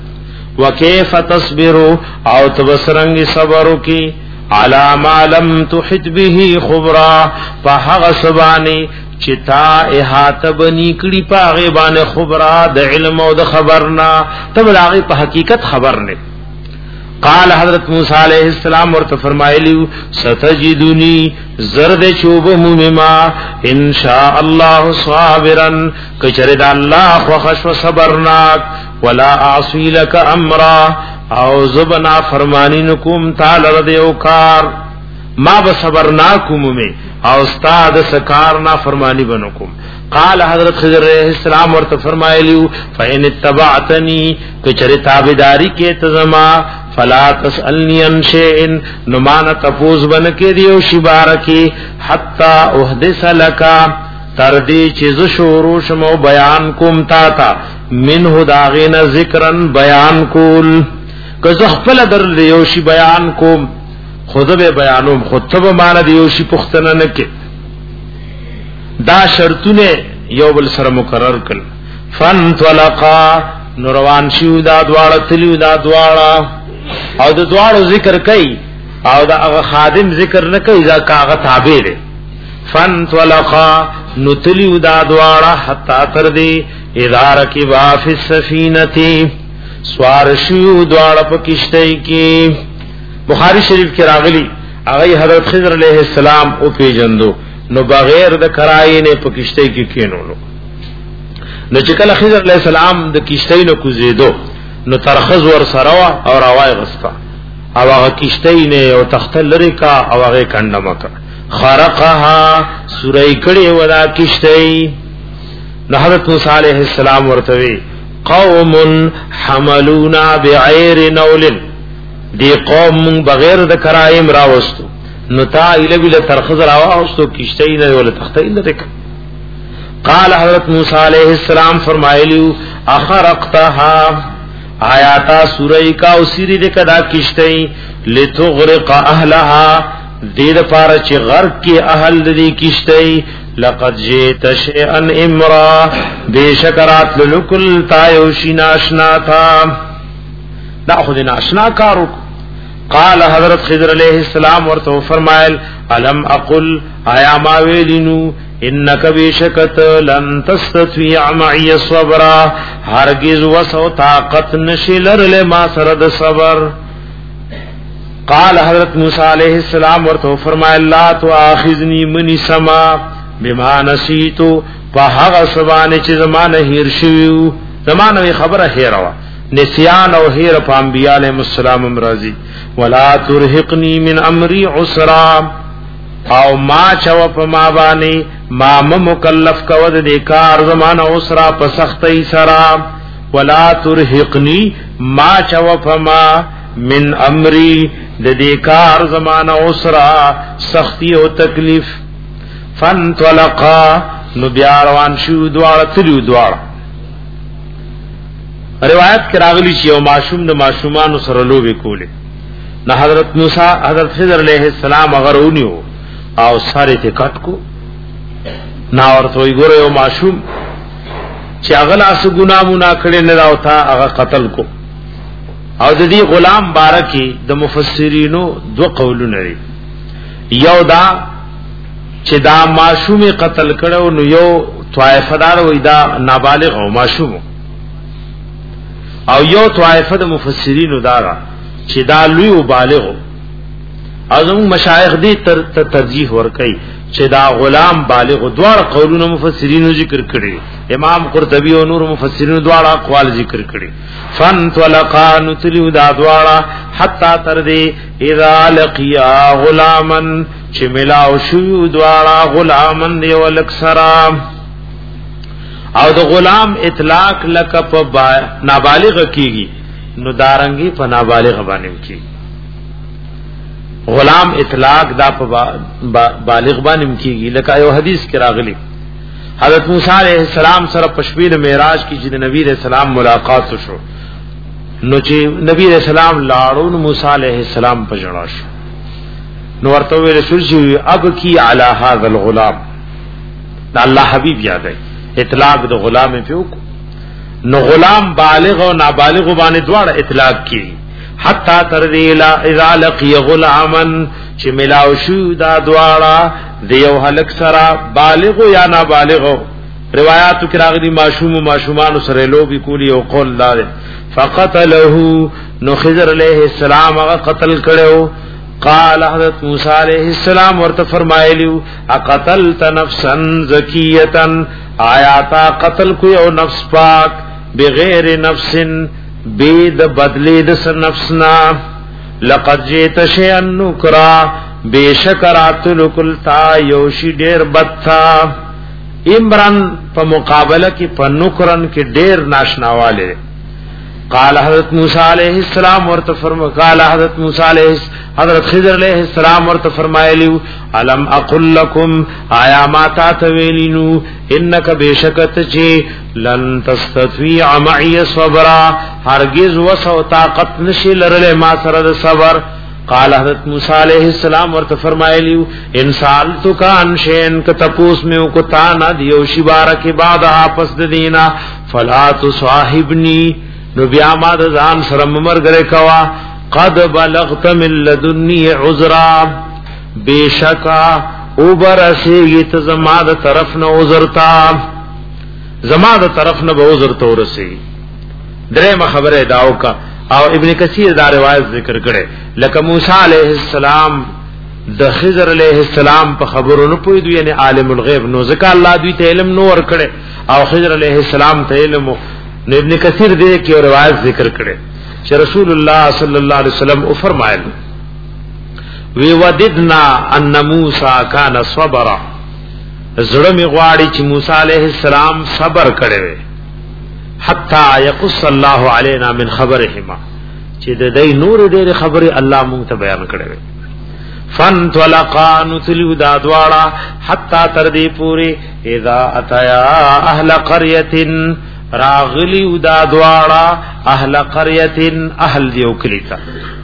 وکيف تصبروا او تبصرنګ صبرو کی علا ما لم تحد به خبرا فهغ سبانی چتا احاطه بنی کړي پاغه باندې خبره د علم او د خبرنا تب لاغي په حقیقت خبر نه قال حضرت موسی علیہ السلام ورته فرمایلیو ستجدنی زرد چوب مما ان شاء الله صابرا کچره د الله خو خش صبرناک ولا اعصي لك امرا او زبنا فرمانی نکوم تعالی ردیو کار ما بصبرناکم میں او استاد سکار نا فرمانی بنکم قال حضرت خضر علیہ السلام ورته فرمایلیو فین اتبعتنی کچره تابعداری کې تزما فلا تسالنی عن شیء نمان تفوز بن کې دیو شبارکی حتا احدث لك تر دې چې ز شروع شمو بیان کوم تا تا منه داغین ذکرن بیان کول که زه خپل در یوشي بیان کوم خود به بیانوم خطبه مان دی یوشي پختنه نه کې دا شرطونه یو بل سره مقرر کړ فن طلقا نوروان شیو دا دواړه تلیو دا دواړه او د دواړو ذکر کوي او دا هغه خادم ذکر نه کوي دا کاغه تابع دی فن طلقا نتلیو دا دواړه حتا تر دی اداره کی وافی السفینه سوار شیو دواړه په کشتۍ کې بخاری شریف کې راغلی هغه حضرت خضر علیہ السلام او پیجندو نو بغیر د کرای نه په کشتۍ کې کینولو نو چې کله خضر علیہ السلام د کشتۍ نو کوزیدو نو ترخز ور سره او راوای غستا او هغه کشتۍ نه او تختل لري کا او هغه کندمه کا خرقها سورې کړي ولا کشتۍ نو حضرت موسی علیہ السلام ورته قوم حملونا بعیر نول دی قوم بغیر د کرایم راوستو نو تا ایله بل ترخز راوستو کشتۍ نه ول تختې نه تک قال حضرت موسی علیہ السلام فرمایلیو اخرقتها آیاتا سورې کا او سری د کدا کشتۍ لتغرق اهلها دې د پاره چې غرق کې اهل دې کشتۍ لقد جئت شيئا امرا بشکرات لکل تایوشی ناشنا تھا دا خود ناشنا کارو قال حضرت خضر علیہ السلام ورته فرمایل الم اقل آیا ما ویلینو انک بشکت لن تستطيع معي صبرا هرگز وسو طاقت نشلر لما سرد صبر قال حضرت موسی علیہ السلام ورته فرمایل لا تؤاخذنی منی سما بما نسیتو په هغه سبانه چې زمانه هیر شویو زمانه خبره هیروا نسیان او هیر په انبیاء علیهم السلام امرضی ولا ترهقنی من امری عسرا او ما چو په ما باندې ما مکلف کو د کار زمانه اوسرا په سختي سرا ولا ترهقني ما چو په ما من امری د دې کار زمانه اوسرا سختی او تکلیف فانطلقا نو بیا روان شو دواړه تلو دواړه روایت کې راغلی چې یو معصوم د معصومانو سره لوبي کوله نه حضرت موسی حضرت خضر علیہ السلام غرونیو او ساره ته کټ کو نا ورته وی ګوره یو معصوم چې هغه لاس ګناه منا کړي نه راوتا هغه قتل کو او د دې غلام بارکی د مفسرینو دو قولونه لري یو دا چې دا معصوم قتل کړو نو یو طائفه دار وې دا نابالغ او معصوم او یو طائفه د مفسرینو دارا چې دا لوی او بالغ اعظم مشایخ دې تر ترجیح ور کوي چې دا غلام بالغ دوار قولونه مفسرینو ذکر کړي امام قرطبی او نور مفسرینو دوار اقوال ذکر کړي فن تلقان تلو دا دوار حتا تر دې اذا لقيا غلامن چې ملاو شو دوار غلامن دی ولکسرا او د غلام اطلاق لک په نابالغ کیږي نو دارنګي په نابالغ باندې کیږي غلام اطلاق دا په بالغ باندې کیږي لکه یو حدیث کې راغلی حضرت موسی علیہ السلام سره پشبیر معراج کې چې نبی علیہ السلام ملاقات شو نو چې نبی علیہ السلام لاړو موسی علیہ السلام په جړا شو نو ورته ویل شو چې اب کی علی هذا الغلام دا الله حبیب یاد ہے اطلاق د غلام په نو غلام بالغ او نابالغ باندې دواړه اطلاق کی حتا تر دی اذا لقي غلاما چې ملاو شو دا دواړه دیو هلک سرا بالغ یا نابالغ روایت کې راغلي معصوم او معصومان سره لوبي کولی او قول دار فقتله نو خضر علیہ السلام هغه قتل کړو قال حضرت موسی علیہ السلام ورته فرمایلیو اقتلت نفسا زکیه آیاتا قتل کو یو نفس پاک بغیر نفس بيد بدلی د نفسنا لقد جئت شيئا نكرا بشکرات لکلتا یوشی ډیر بدتا عمران په مقابله کې په نکرن کې ډیر ناشناواله قال حضرت موسی علیہ السلام ورته فرمایا قال حضرت موسی علیہ حضرت خضر علیہ السلام ورته فرمایلیو الم اقل لكم آیا ما تا تویلینو انک بشکت چی لن تستطيع معي صبرا هرگز وسو طاقت نشی لرله ما سره صبر قال حضرت موسی علیہ السلام ورته فرمایلیو ان سالتو کا انشین ک تپوس میں کو تا نہ دیو شبارہ کے بعد واپس دینا فلا تصاحبنی نو بیا ما د ځان سره مرګره کوا قد بلغت من لدنی عذرا بشکا او برسی ته زما د طرف نه عذرتا زما د طرف نه به عذر تورسی درېمه خبره داو کا او ابن کثیر دا روایت ذکر کړي لکه موسی علیہ السلام د خضر علیہ السلام په خبرو نه پوي دوی یعنی عالم الغیب نو ځکه الله دوی ته علم نو ور کړي او خضر علیہ السلام ته علم نو ابن کثیر دې کې روایت ذکر کړي چې رسول الله صلی الله علیه وسلم او فرمایل وی وددنا ان موسی کان صبر زړه می غواړي چې موسی علیہ السلام صبر کړي حتا یقص الله علینا من خبرهما چې د دې نور ډېر خبره الله مونږ ته بیان کړي فن طلقا نتلو دا دواړه حتا تر دې پوری اذا اتیا اهل قريه راغلی دا دواړه اهل قريه اهل دیو کلیتا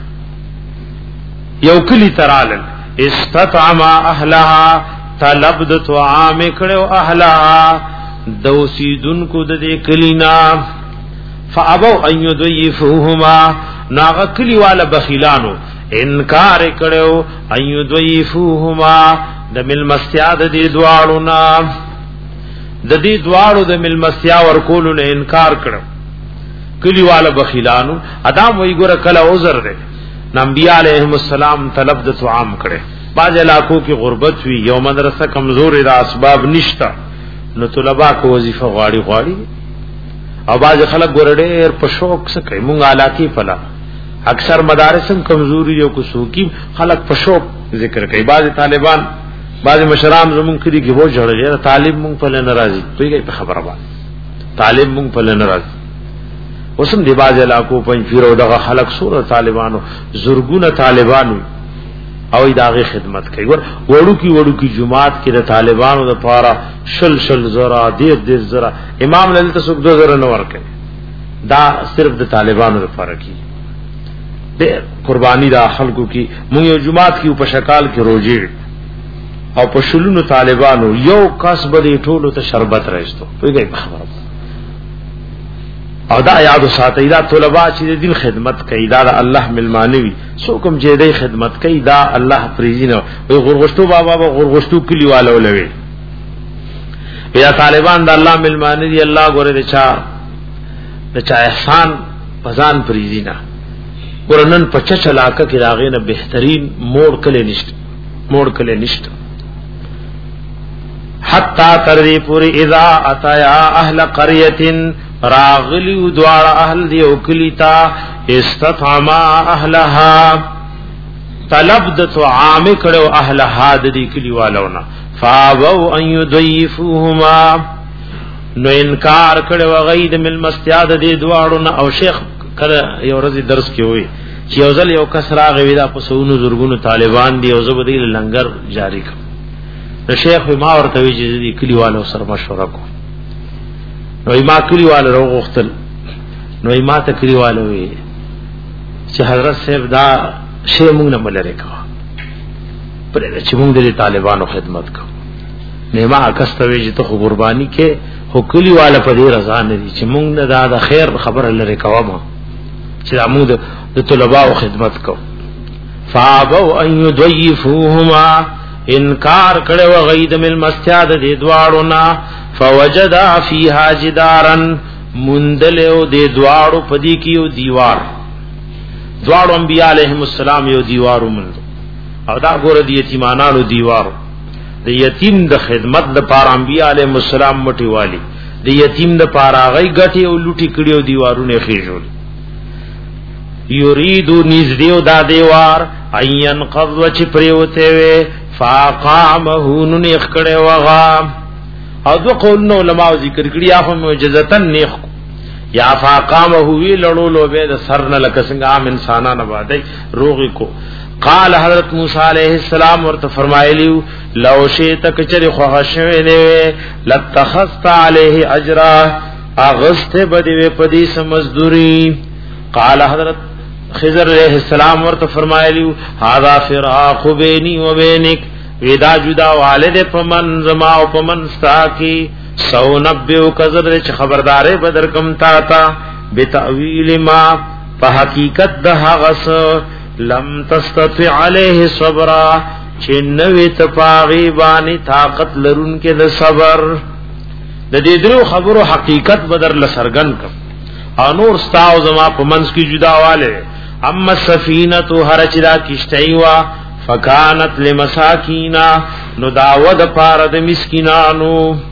یو کلی ترال استطعم اهلها طلب د طعام کړو اهلها دوسیدن کو د دې کلینا فابو ان یضیفوهما ناغ کلی والا بخیلانو انکار کړو ان یضیفوهما د مل مستیاد دې دواړو نا د دې دواړو د مل مستیا ور کولو نه انکار کړو کلی والا بخیلانو ادم وی ګره کله عذر دې نبی علیہ السلام طلب د طعام کړي باج علاقو کی غربت وی یو مدرسه کمزور را اسباب نشتا نو طلبا کو وظیفه غواړي غواړي او باز خلک ګورډېر په شوق سره کوي مونږه علاقې فلا اکثر مدارس کمزوري یو کو سوکی خلک په شوق ذکر کوي باز طالبان بعض مشران زمون کړي کې وو جوړه طالب مونږ په ناراضي دوی په خبره باندې طالب مونږ په ناراضي وسم دی باز علاقو پنځ پیرو دغه خلق سور طالبانو زورګونه طالبانو او داغه خدمت کوي ور وړو کی وړو کی جماعت کې د طالبانو د پاره شل شل زرا دیر دیر زرا امام للی ته سوق دو زرا نه ور کوي دا صرف د طالبانو لپاره کی د قربانی دا خلقو کی مونږ یو جماعت کې په شکال کې روزي او په شلونو طالبانو یو کسب دې ټولو ته شربت راځتو پیږي خبره او دا یاد ساتي دا طلباء چې دین خدمت کوي دا الله ملمانوي سو کوم چې دې خدمت کوي دا الله پریزینه وي غرغشتو بابا غرغشتو کلیوالو لوي یا طالبان دا الله ملمانوي الله ګوره د چا د چا احسان پزان پریزینه ورنن پچ چلاکه کې راغې نه بهترین موړ کله نشته موړ کله نشته حتا تر پوری اذا اتیا اهل قريه راغلی دوار اهل دی او کلیتا استطعما اهلها طلب د طعام کړو اهلها د دې کلیوالونا فابو ان يضيفوهما نو انکار کړو غید مل مستیاد دې دواړو او شیخ کړه یو ورځ درس کې وي چې یو ځل یو کس راغی دا په سونو زورګونو طالبان دی او زبدی لنګر جاری کړ نو شیخ ما ورته وی چې دې کلیوالو سره مشوره کو نو ما کلیواله روغختل نو ما ته کلیواله وی چې حضرت صاحب دا شی موږ نه ملره کا پرې چې موږ د طالبانو خدمت کو نه ما کستوي چې ته قرباني کې هو کلیواله په دې رضا نه دي چې موږ نه دا د خیر خبره لري کوما چې موږ د طلباو خدمت کو فابو ان يضيفوهما انکار کړو غید مل مستیاد دې دواړو نا فوجدا فیها جدارا مندلو دې دواړو پدی کیو دیوار دواړو انبیاء علیهم السلام یو دیوارو مند او دا ګور دې یتیمانانو دیوارو د یتیم د خدمت د پاره انبیاء علیهم السلام مټی والی د یتیم د پاره غي غټي او لوټي کړیو دیوارونه خېجول یریدو نزدیو دا دیوار عین قضوه چ پریوته وی فاقامه نن یخکړه وغا او دو قول علماء ذکر کړي یا هم معجزتن نیخ یا فاقامه وی لړولو به د سر نه لکه څنګه عام انسانانه باندې روغي کو قال حضرت موسی علیہ السلام ورته فرمایلیو لو شئت کچری خو شوه نه لتخست علیه اجرا اغست بدی پدی سمزدوری قال حضرت خضر علیہ السلام ورته فرمایلیو هذا فراق بیني و بینک ودا جدا والد پمن زما او پمن ستا کی سو نبیو کذر چ خبردارې بدر کم تا تا بتاویل ما په حقیقت د هغس لم تستطع علیه صبر چې نوې تپاغي باندې طاقت لرون کې د صبر د دې درو خبرو حقیقت بدر لسرګن ک او نور ستا او زما پمنس کی جدا والے اما السفینه هرچدا کشتایوا فکانت لمساکینا نو داود پارد مسکینانو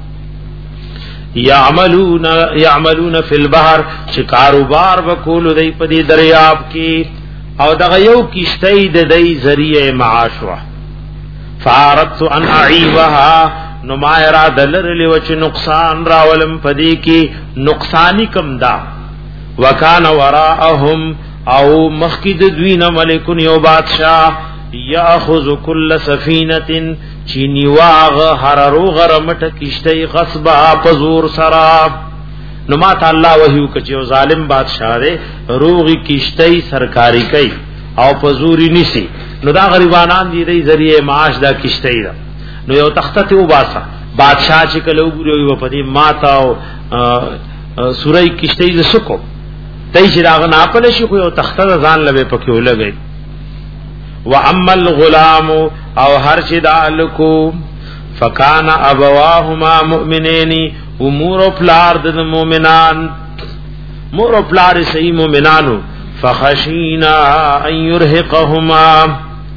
یعملون یعملون فی البحر چې کاروبار وکول دی په دې دریاب کې او دغه یو کشتۍ د دې ذریعہ معاش وا فارت ان اعیبها نو ما اراده لرلی و چې نقصان راولم په دې کې نقصانی کم دا وکانه وراءهم او مخکید دوینه ملکون یو بادشاہ یاخذ کل سفینه چینی واغ هررو غرمټ کشته غصبا پزور سرا نو ما تعالی وحیو کچو ظالم بادشاہ دے روغی کشته سرکاری کای او پزوری نسی نو دا غریبانان دی دی ذریعہ معاش دا کشته دا نو یو تخته او باسا بادشاہ چې کلو ګوري و پدی ماتا او سورای کشته ز سکو تای چې دا غنا په لشي خو یو تخته ځان لوي پکې ولګي واما الغلام او هر چې دالکو فکان ابواهما مؤمنین امور پلار د مؤمنان مور پلار صحیح مؤمنانو فخشینا ان يرهقهما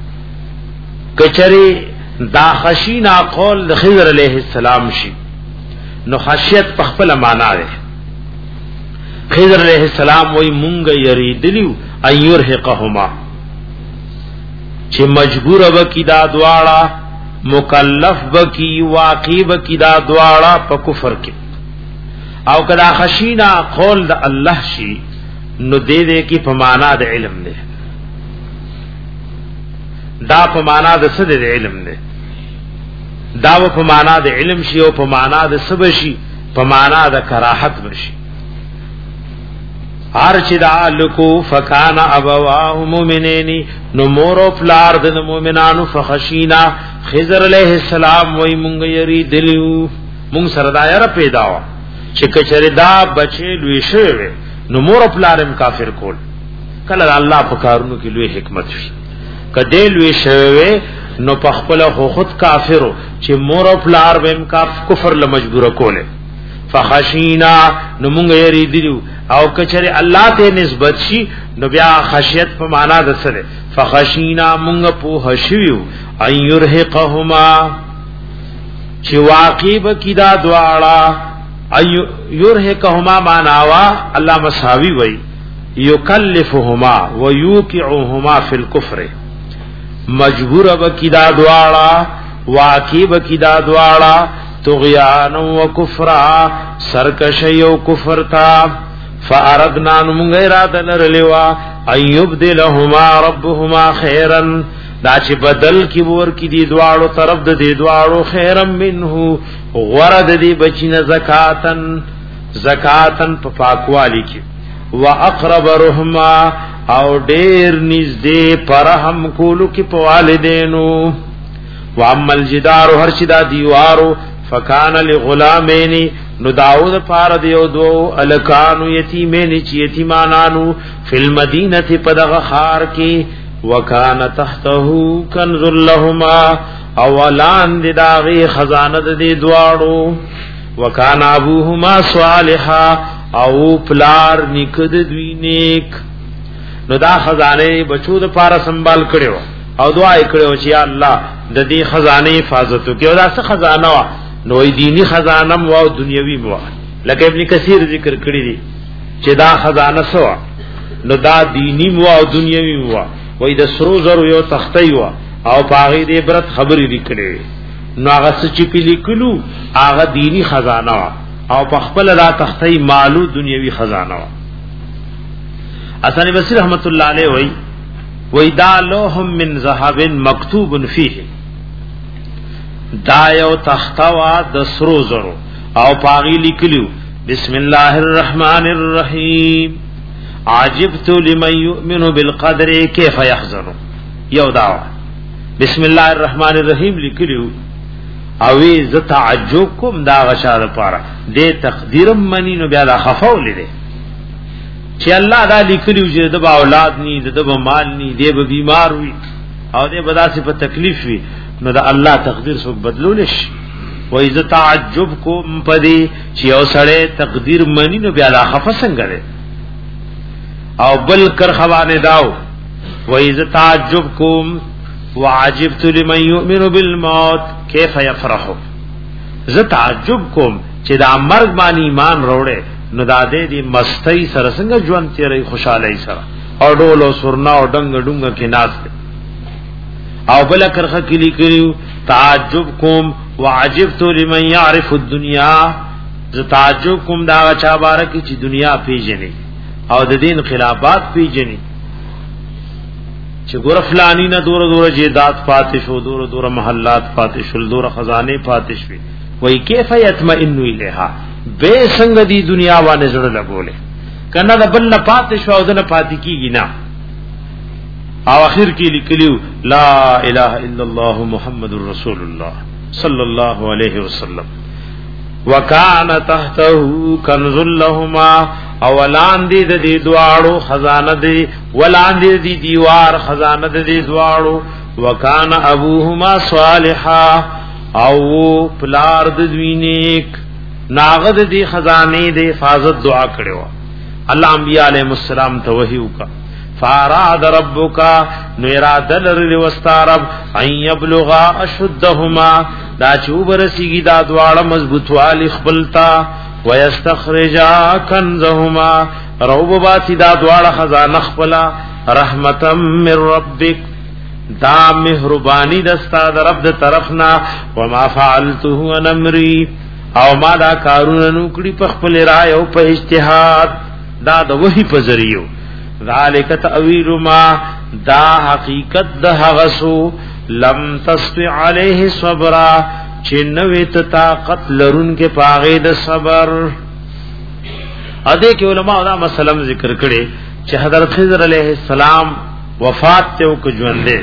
کچری دا خشینا قول د خضر علیہ السلام شي نو خشیت په خپل معنا ده خضر علیہ السلام وای مونږ یریدلیو ان يرهقهما چې مجبور وکي دا دواړه مکلف بکی واقع بکی دا دواړه په کفر کې او کدا خشینا قول د الله شي نو دې دې کې په معنا د علم ده دا په معنا د څه د علم ده دا په معنا د علم شي او په معنا د سب شي په معنا د کراهت بشي هر چې دا لکو فکان ابواه مؤمنین نو مور او پلار د مؤمنانو فخشینا خضر علیہ السلام وای مونږ یری دلیو مونږ سره دا یاره پیدا وا چې کچره دا بچي لوي شوی نو مور او پلارم کافر کول کله الله په کارونو کې لوی حکمت وي کله لوی شوی نو په خپل خو خود کافرو چې مور او پلار بهم کاف کفر له مجبور کوله فخشینا نو مونږ یری دلیو او کچره الله ته نسبت شي نو بیا خشیت په معنا د سره فخشینا مونږ په هشیو ايرهقهما چې واقعب کیدا دواړه ايو يرهقهما معناوا الله مساوي وای یکلفهما ويوقعهما فی الكفر مجبور بکیدا دواړه واقعب کیدا دواړه طغیان و کفر سرکشی و کفر تا فاردنا نمونگ اراده لرلیوا ایبدلهما ربهما خیرا دا چې بدل کی ور کی دی دواړو طرف د دی دواړو خیرم منه غرد دی بچینه زکاتن زکاتن په پاکوالی کی واقرب رحما او ډیر نږدې پرهم کولو کی په والدینو وعمل جدار هر چې دا دیوارو فکان لغلامین نو داود پار دیو دو الکانو یتیمین چی یتیمانانو فی المدینه پدغ خار کی وکان تحته کنز لهما اولان دی داغی خزانه دی دواړو وکان ابوهما صالحا او پلار نکد دوی نیک نو دا خزانه بچو د پار سنبال کړو او دعا کړو چې یا الله د دې خزانه حفاظت وکړي او دا څه خزانه وا نو دینی خزانه مو او دنیوي مو لکه ابن کثیر ذکر کړی دي چې دا خزانه سوا نو دا دینی مو او دنیوي مو وای د سرو زرو یو تختی وا او باغی دې برت خبرې لیکلې نو هغه چې په لیکلو هغه دینی خزانه وا او په خپل را تختی مالو دنیوي خزانه وا حسن بصری رحمت الله علیه وای وای دا لوح من ذهب مکتوب فیه دا یو تختوا د سرو زرو او پاغي لیکلو بسم الله الرحمن الرحیم عجبت لمن يؤمن بالقدر كيف يحزن یو دا بسم الله الرحمن الرحیم لیکلو او ز تعجب کوم دا غشار پاره د تقدیر منی نو بیا دا خفاو لیدي چې الله دا لیکلو چې د اولاد ني د مال ني د بیمار وي او د بداسه په تکلیف وي نو دا الله تقدیر څوک بدلول شي و اذا تعجب کوم پدی چې او سړی تقدیر منی نو بیا لا خفسنګ لري او بل کر خوانه داو و اذا تعجب کوم وعجبت لمن يؤمن بالموت كيف يفرح ز تعجب کوم چې دا مرګ باندې ایمان وروړي نو دا دې دی مستی سره څنګه ژوند تیرې خوشاله سره او ډولو سرنا او ډنګ ډنګ کې ناز او بل کرخه کلی کړیو تعجب کوم وعجبت لمن يعرف الدنيا ز تعجب کوم دا چا بارک چې دنیا پیژني او د دین خلافات پیژني چې ګور فلانی نه دور دور جیدات فاتش او دور دور محلات فاتش ول دور خزانه فاتش وي وای کیف یطمئن الیها به څنګه دی دنیا باندې زړه لګولې کنه د بل نه فاتش او د نه فاتې کیږي نه او اخر کې لیکلیو لا اله الا الله محمد رسول الله صلی الله علیه وسلم وکانه تحته کنز لهما اولان دې د دې دواړو خزانه دې ولان دې دې دیوار خزانه دې دواړو وکانه ابوهما صالحا او پلار د دوینیک ناغد دې خزانه دې حفاظت دعا کړو الله انبیاء علیهم السلام ته وحی وکړه فاراد ربک نو اراده لري واسترب ان یبلغا اشدهما دا چوبرسیږي دا دواړه مضبوطوالی خپلتا ويستخرجا كنزهما روب باتی دا دواړه خزانه خپلا رحمتا من ربک دا مهربانی دستا در رب د طرفنا وما فعلته عن امری او ما دا کارونه نو کړی په خپل رائے او په اجتهاد دا د وحی په ذریعہ ذالک تاویل ما دا حقیقت د هغسو لم تستطع علیه صبر چې نوې طاقت لرون کې پاغې د صبر اده کې علماء دا مسلم ذکر کړي چې حضرت خضر علیہ السلام وفات ته او ژوندې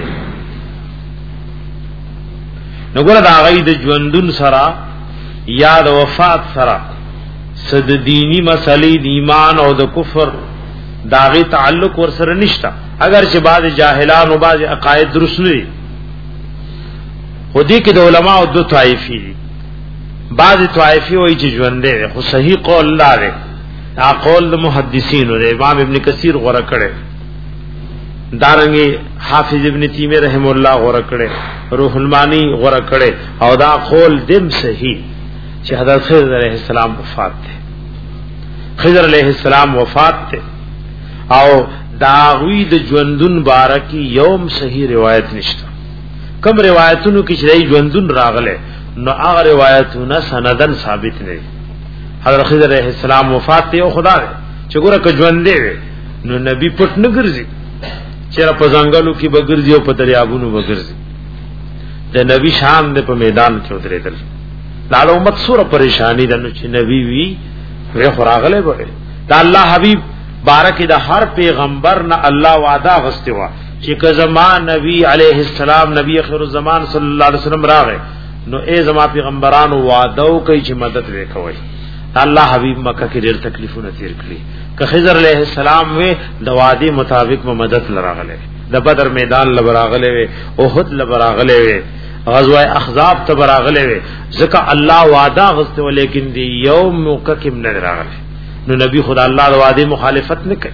نو ګره دا غي د ژوندون سره یا د وفات سره صد دینی مسلې د ایمان او د کفر داغي تعلق ور سره نشتا اگر چې بعض جاهلان او بعض عقاید درست نه دي خودی کې د علماء او د طائفي بعض طائفي وایي چې ژوندې خو صحیح قول لاره دا قول د محدثین او امام ابن کثیر غوړه کړي دارنګي حافظ ابن تیمیہ رحم الله غوړه کړي روح المانی غوړه کړي او دا قول دم صحیح چې حضرت خضر علیہ السلام وفات ده خضر علیہ السلام وفات ده او دا غوی د ژوندون بارکی یوم صحیح روایت نشته کم روایتونو کې چې ژوندون راغله نو هغه روایتونه سندن ثابت نه حضرت خضر علیہ السلام وفات ته خدا دې چې ګوره ک ژوند دی نو نبی پټ نه ګرځي چیرې په ځنګلو کې بګرځي او په دریابونو بګرځي د نبی شان دې په میدان کې ودرېدل دا امت سوره پریشانی ده نو چې نبی وی وی خراغله وره دا الله حبیب بارک د هر پیغمبر نه الله وعده غسته وا چې که زمان نبی علیہ السلام نبی اخر الزمان صلی الله علیه وسلم راغی نو ای زما پیغمبرانو وعده کوي چې مدد وکوي الله حبیب مکه کې ډېر تکلیفونه تیر کړی که خضر علیہ السلام وی د وعده مطابق مدد لراغله د بدر میدان لبراغله وی احد لبراغله وی غزوه احزاب ته براغله وی ځکه الله وعده غسته ولیکن دی یوم موقع کې نه راغله نو نبی خدا الله د وعده مخالفت نه کوي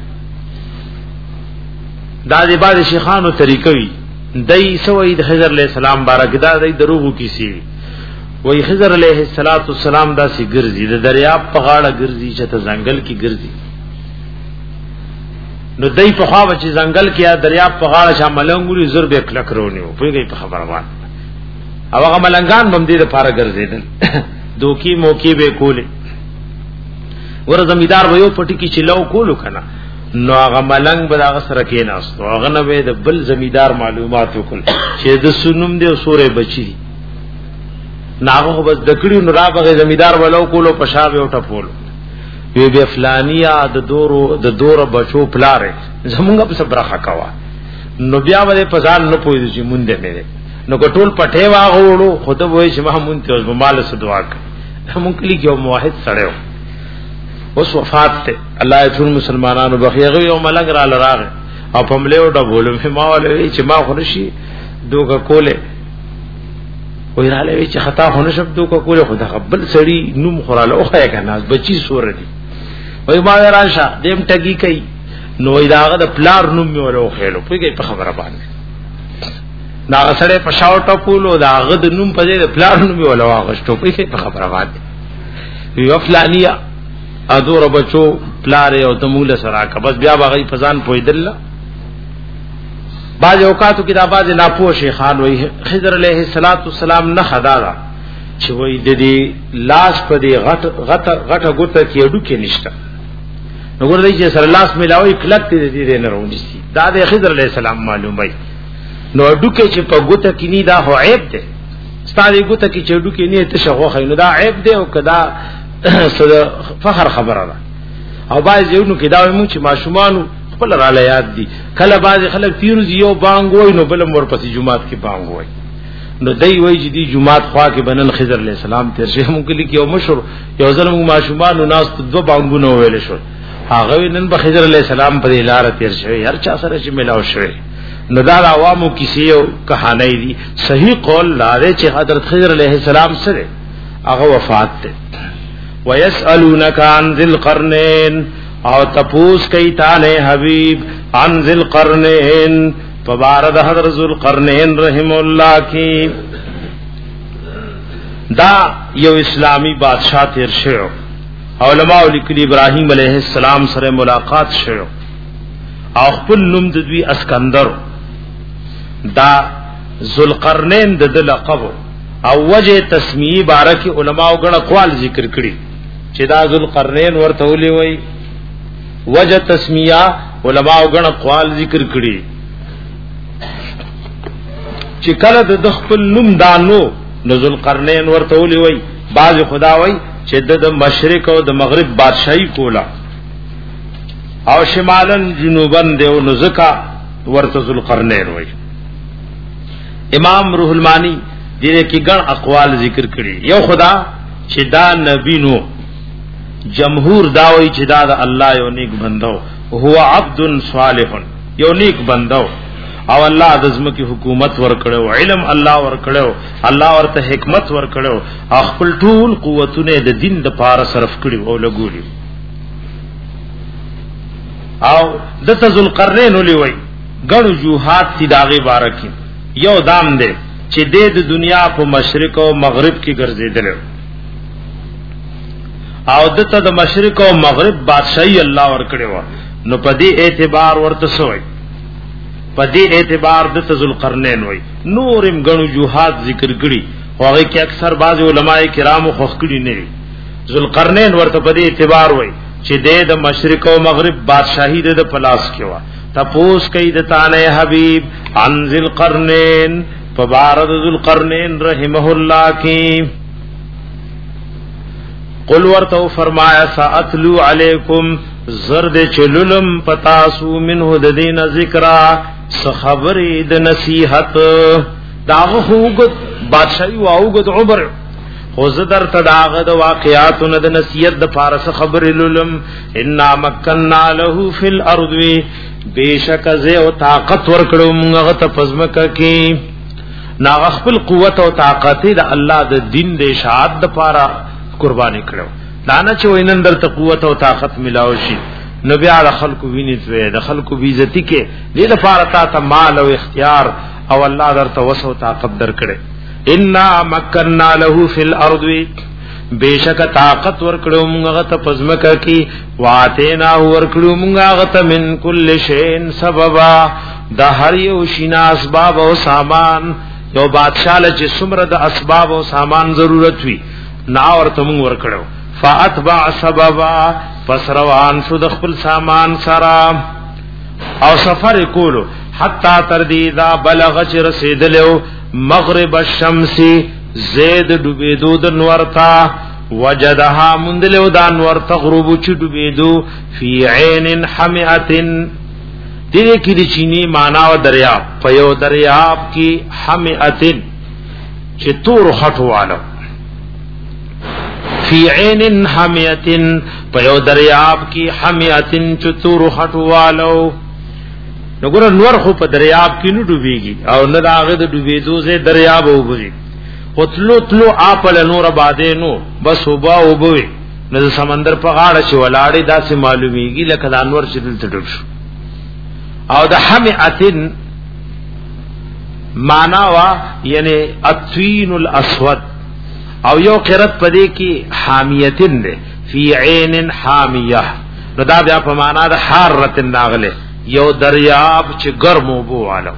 دا د بعض شیخانو طریقې وی دای سوې د خضر علیہ السلام بارک دا د دروغو کیسی وی خضر علیہ الصلوۃ والسلام دا سی ګرځي د دریاب په غاړه ګرځي چې ته ځنګل کې ګرځي نو دای په خوا چې ځنګل کې یا دریاب په غاړه شاملنګوري زر به کلک رونیو په گئی په خبره باندې او هغه ملنګان بم دې لپاره ګرځیدل دوکي موکي به کولې ور زمیدار ویو پټی کې چلو کولو کنه نو هغه ملنګ به هغه سره کې ناستو هغه نه د بل زمیدار معلومات وکړ چې د سنوم دی سورې بچی ناغه بس دکړي نو راغه زمیدار ولو کولو پشاب او ټپول وی بی فلانیا د دورو د دور بچو پلاره زمونږ په صبرخه کوا نو بیا ولې پزان نه پوي چې مونږ دې مې نو ګټول پټه واغوړو خود وای چې محمود ته مال سره دعا کړ مونږ کلی کې موحد سره اوس وفات ته الله ټول مسلمانانو بخیغه یو ملنګ را لراغه او په مليو ډبولم ما ولې چې ما خورشي دوګه کوله وای را لوي چې خطا هونه شپ دوګه کوله خدا قبل سړی نوم خوراله او خیا کنه بچی سور دي وای ما راشه دیم ټګي کوي نو داغه د پلار نوم می ورو خېلو پوي په خبره باندې دا سره په شاو ټپولو داغه د نوم په دې پلار نوم می ولوا غشتو پوي په خبره باندې یو فلانیا ادور بچو پلار او تمول سره کا بس بیا باغی فزان پویدل بعض اوقاتو کې دا بعض ناپوه شیخان وای خضر علیہ الصلوۃ والسلام نه خدارا چې وای د دې لاس په دې غټ غټ غټه ګوته کې اډو کې نشته نو ګورئ چې سره لاس ملاوي کلک دې دې نه راونیسي دا د خضر علیہ السلام معلوم وای نو اډو کې چې په ګوته کې نی دا هو عیب ده ستاره ګوته کې چې اډو کې نه ته شغو خینو دا عیب ده او کدا فخر خبره ده او باز یو نو کې دا مو چې ماشومان خپل را یاد دي کله باز خلک پیروز یو بانګ وای نو بل مور پسې جمعات کې بانګ وای نو دای وای چې دی جمعات خوا کې بنن خضر علیہ السلام تر شه مونږ کې یو مشهور یو ظلم ماشومان ناس دو بانګونه ویل شو هغه نن به خضر علیہ السلام په لار تیر شوی هر چا سره چې ملاو شوی نو دا عوامو کیسې او کہانی دي صحیح قول لاره چې حضرت خضر علیہ السلام سره هغه وفات ده ويسألونك عن ذي القرنين او تپوس کئی تانے حبیب عن ذی القرنین فبارد حضرت ذو القرنین رحم اللہ کی دا یو اسلامی بادشاہ تیر شعو علماء لکلی ابراہیم علیہ السلام سره ملاقات شعو او خپل نوم د دوی اسکندر دا ذوالقرنین د لقب او وجه تسمیه بارک علماء غن اقوال ذکر کړي چې دا ذوالقرنین ورته ولي وای وجه تسمیه علماء غن اقوال ذکر کړي چې کله د خپل نوم دانو نزول قرنین ورته ولي وای باز خدا وای چې د مشرق او د مغرب بادشاہي کولا او شمالن جنوبن دیو نزکا ورته ذل قرنین وای امام روح المانی دې کې ګڼ اقوال ذکر کړي یو خدا چې دا نبی نو جمهور دا وای چې دا د الله یو نیک بندو هو عبد صالح یو نیک بندو او الله د زمکه حکومت ور کړو علم الله ور کړو الله ورته حکمت ور کړو خپل ټول قوتونه د دین د پاره صرف کړي او لګولي او د تذل قرنین ولي وای ګڼو جوحات تی داغه بارکی یو دام دی چې د دنیا په مشرق او مغرب کې ګرځیدل او دته د مشرق او مغرب بادشاہي الله ور کړو نو په دې اعتبار ورته سوې په دې اعتبار د ذل قرنین وای نورم غنو جوحات ذکر کړي هغه کې اکثر بعض علماء کرامو خوښ کړي نه ذل قرنین ورته په دې اعتبار وای چې د مشرق او مغرب بادشاہي د پلاس کې وا تپوس کوي د تعالی حبیب عن ذل قرنین فبارد ذل قرنین رحمه الله کی قل ورته فرمایا ساتلو علیکم زرد چللم پتاسو منه د دین ذکرہ خبرې د نصیحت داغه هوګد بادشاہي واوګد عمر خو زدر تداغه د واقعاتو د نصیحت د فارس خبرې لولم ان مکننا له فی الارض بیشک ز او طاقت ورکړو موږ ته پزمکه کې نا خپل قوت او طاقت د الله د دین د اشاعت د پاره قربانی کړو دانا چې وینن در ته قوت او طاقت ملاوي شي نبی علی خلق وینځ وې د خلق بیزتی کې دې د فارتا ته مال او اختیار او الله درته وسو طاقت درکړي ان مکننا له فی الارض بیشک طاقت ورکړو موږ ته پزمکه کې واتینا ورکړو موږ ته من کل شین سببا د هر یو شینا اسباب او سامان یو بادشاہ له څومره د اسباب او سامان ضرورت وي نا ورته موږ ورکړو فاتبع سببا پس روان شو د خپل سامان سرا او سفر کولو حتا تر دې دا بلغ چې رسیدلو مغرب الشمس زید ډوبېدو د نورتا وجدها مندلو دا نور تغرب چې ډوبېدو فی عین حمئه دې کې د چینی معنا او دریاب په یو دریاب کې حمئه چې تور خټوالو فی عین حمیتن پیو دریاب کی حمیتن چتور خټوالو نګور نور خو په دریاب کې نه ډوبېږي او نه داغه د ډوبېدو زه دریاب وبږي قتلو تلو اپل نور باندې نو بس وبا وبوي نه سمندر په غاړه چې ولاړې داسې معلومیږي لکه د انور چې دلته ډوب شو او د حمیتن معنا وا یعنی اطوین الاسود او یو قرت پدې کې حامیتن ده فی عین حامیه نو دا بیا په معنا د حارتن داغله یو دریاب چې ګرمو بو والو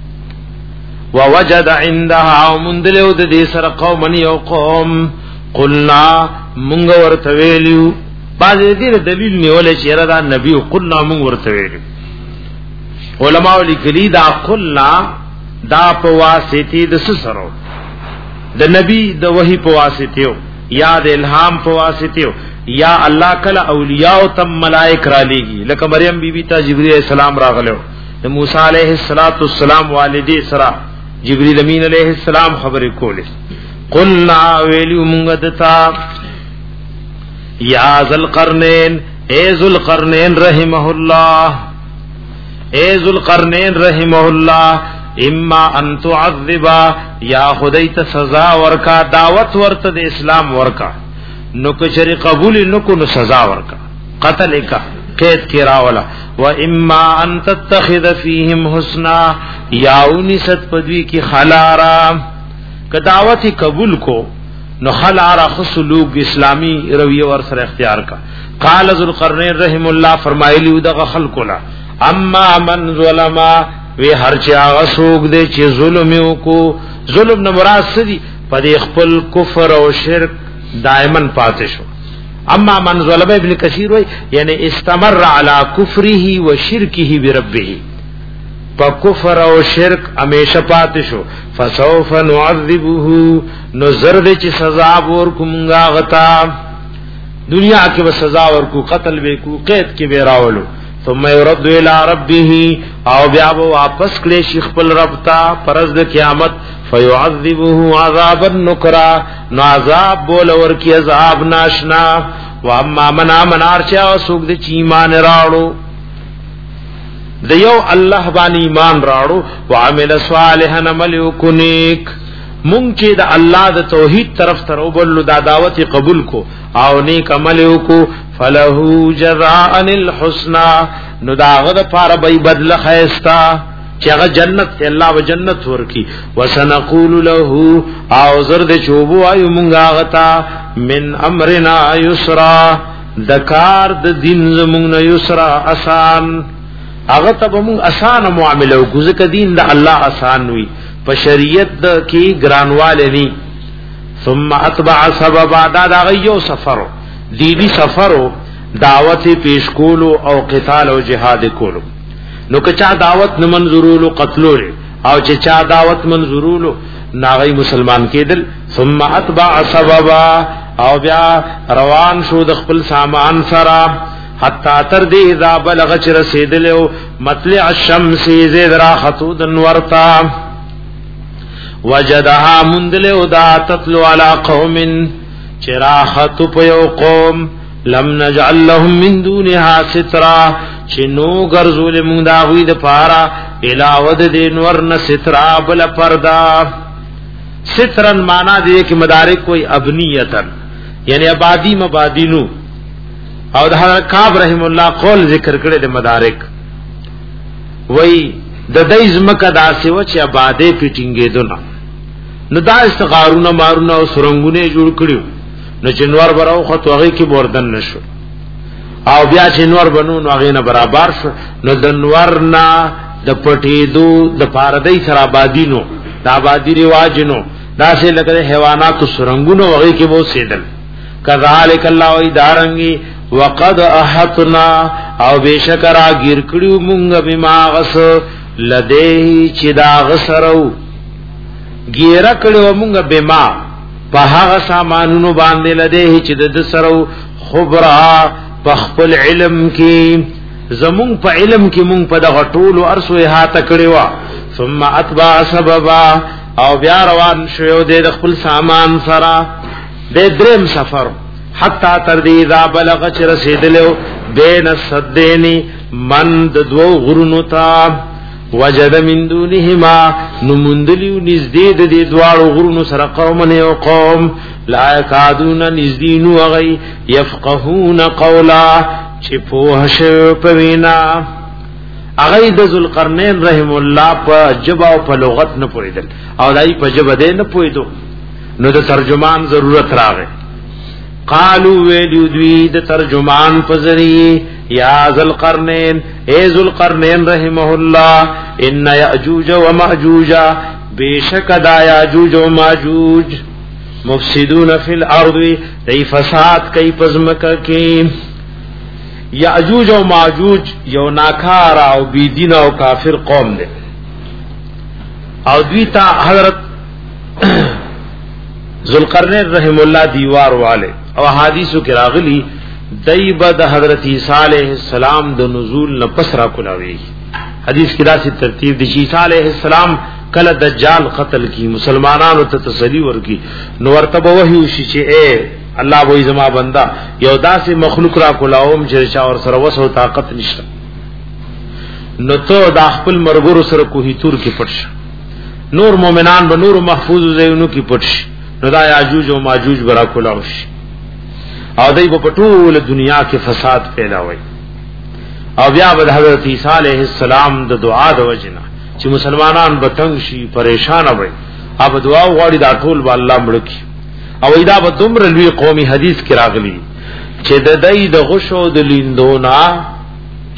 ووجد عندها مندلو د دې سره قوم یو قوم قلنا مونږ ورته ویلو باز دې دلیل نیولې چې را د نبی قلنا مونږ ورته ویلو علماء لیکلي دا قلنا دا په واسطه د سسرو د نبی د وحی په واسطه یا د الهام په واسطه یا الله کله اولیاء او تم ملائک را لېږي لکه مریم بی بی ته جبرئیل السلام راغلو د موسی علیه السلام والدی سره جبرئیل امین علیہ السلام خبر کوله قلنا ویلو مونږ دتا یا ذل قرنین اے ذل قرنین رحمه الله اے ذل قرنین رحمه الله اما ان تعذبا یا خدای ته سزا ورکا دعوت ورته د اسلام ورکا نو کچری قبول نکو نو سزا ورکا قتل کا قید کی راولا و اما ان تتخذ فیهم حسنا یا انست پدوی کی خلارا ک دعوت قبول کو نو خلارا خسلوک اسلامی رویہ ور سره اختیار کا قال ذو القرنین رحم الله فرمایلی دغه خلقنا اما من ظلم وی هر چا غسوک دے چې ظلم وکړو ظلم نه مراد سدي په خپل کفر او شرک دائما پاتې شو. اما من ظلم ابن کثیر وی یعنی استمر علی کفره و شرکه بربه په کفر او شرک همیشه پاتې شو. فسوف نعذبه نو زرد چې سزا ورکومغا غتا دنیا کې به سزا ورکو قتل به کو قید کې به راولو ثم يرد الى ربه او بیا به واپس کړي شیخ خپل رب ته پرز د قیامت فيعذبه عذابا نكرا نو عذاب بول ورکی عذاب ناشنا. واما من امن ارچا سوق د ایمان راړو د یو الله باندې ایمان راړو وعمل صالحا عمل وکنیک مونږ چې د الله د توحید طرف ته وبلو دا دعوت قبول کو او نیک عمل وکړو فله جزاء الحسنى نو داغه د پاره به بدل خیستا چې هغه جنت ته الله و جنت ورکی. وسنقول له او زرد چوبو ایو مونږه غتا من امرنا یسرا دکار د دین زمونږ یسرا آسان هغه ته مونږ آسان معاملې وکړو ځکه دین د الله آسان وي په شریعت د کی ګرانواله ني. ثم اتبع سببا دا دا غيو سفر دینی سفرو دعوت پیش کولو او قتال او جهاد کولو نو کچا دعوت نه منظورولو قتلو او چې چا دعوت منظورولو ناغي مسلمان کېدل. ثم اتبع سببا او بیا روان شو د خپل سامان سره حتا تر دې اذا بلغ چ رسیدلو مطلع الشمس زید را خطود ورتا وجدها مندلو دا تتلو على قوم چراخت پیو قوم لم نجعل لهم من دونها سترا چنو گرزول مونږ دا وې د پارا علاوه د نورن سترا بل پردا. سترن معنا دی کې مدارک کوئی ابنیتن یعنی آبادی مبادینو او د حضرت کعب رحم الله قول ذکر کړي د مدارک وای د دې زمکه داسې و چې آبادې پیټینګې دونه نو دا استغارونه مارونه او سرنګونه جوړ کړیو نو جنوار براو خو توغه کې بوردن نشو او بیا جنوار بنو نو هغه نه برابر شو نو د نورنا د پټېدو د پاردای سره آبادینو د آبادی رواجونو داسې لکه حیوانات سرنګونه هغه کې وو سیدل. کذالک الله و ادارنګي وقد احطنا او بشکرا گیر کړیو مونږ بما غس لدی چې دا غسرو گیره کړو مونږ بما په هغه سامانونو باندې لدی چې د سرو خبره په خپل علم کې زمون په علم کې مونږ په دغه ټولو ارسو احاطه کړیو. ثم اتبع سببا او بیا روان شو د خپل سامان سره د دریم سفر حتا تر دې ذا بلغ چ رسیدلو بین الصدین من د دو غرونو تا وجد من دونهما نمندلیو نزدې د دې دواړو غرونو سره قوم نه او قوم لا کادون نزدینو غي يفقهون قولا چې په هشه پوینا اغه د ذوالقرنین رحم الله په جبا او په لغت نه پویدل او دای په جبا دې نه پویدو نو د ترجمان ضرورت راغی. قالو ویلو دوی د ترجمان پزری یا ذوالقرنین اے ذوالقرنین رحمه الله ان یاجوج و ماجوج بیشک دا یاجوج و ماجوج مفسدون فی الارض دی فساد کئی پزمکه کی. یاجوج و ماجوج یو ناکار او بیدین او کافر قوم دے او دوی تا حضرت ذوالقرنین رحم الله دیوار والے او حدیثو کې راغلی دایبه د حضرت عیسی علیہ السلام د نزول نه پس را کولاوی. حدیث کې داسې ترتیب دی چې عیسی علیہ السلام کله دجال قتل کی مسلمانانو ته تسلی ورکی نو ورته وحی وشي چې اے الله وې زما بندا یو داسې مخلوق را کولاوم چې چا ور سره وسو طاقت نشته نو ته د خپل مرګور سره کوهی تور کې پټ نور مؤمنان به نور محفوظ زینو کې پټ نو دا یاجوج او ماجوج برا کولاوش او دای په ټول دنیا کې فساد پیدا وای او بیا به حضرت عیسی علیہ السلام د دعا د وجنه چې مسلمانان به تنگ شي پریشان وای او دعا غواړي دا ټول به الله مړکی او دا به دومره لوی قومي حدیث کې راغلی چې د دای د غشو د لیندونا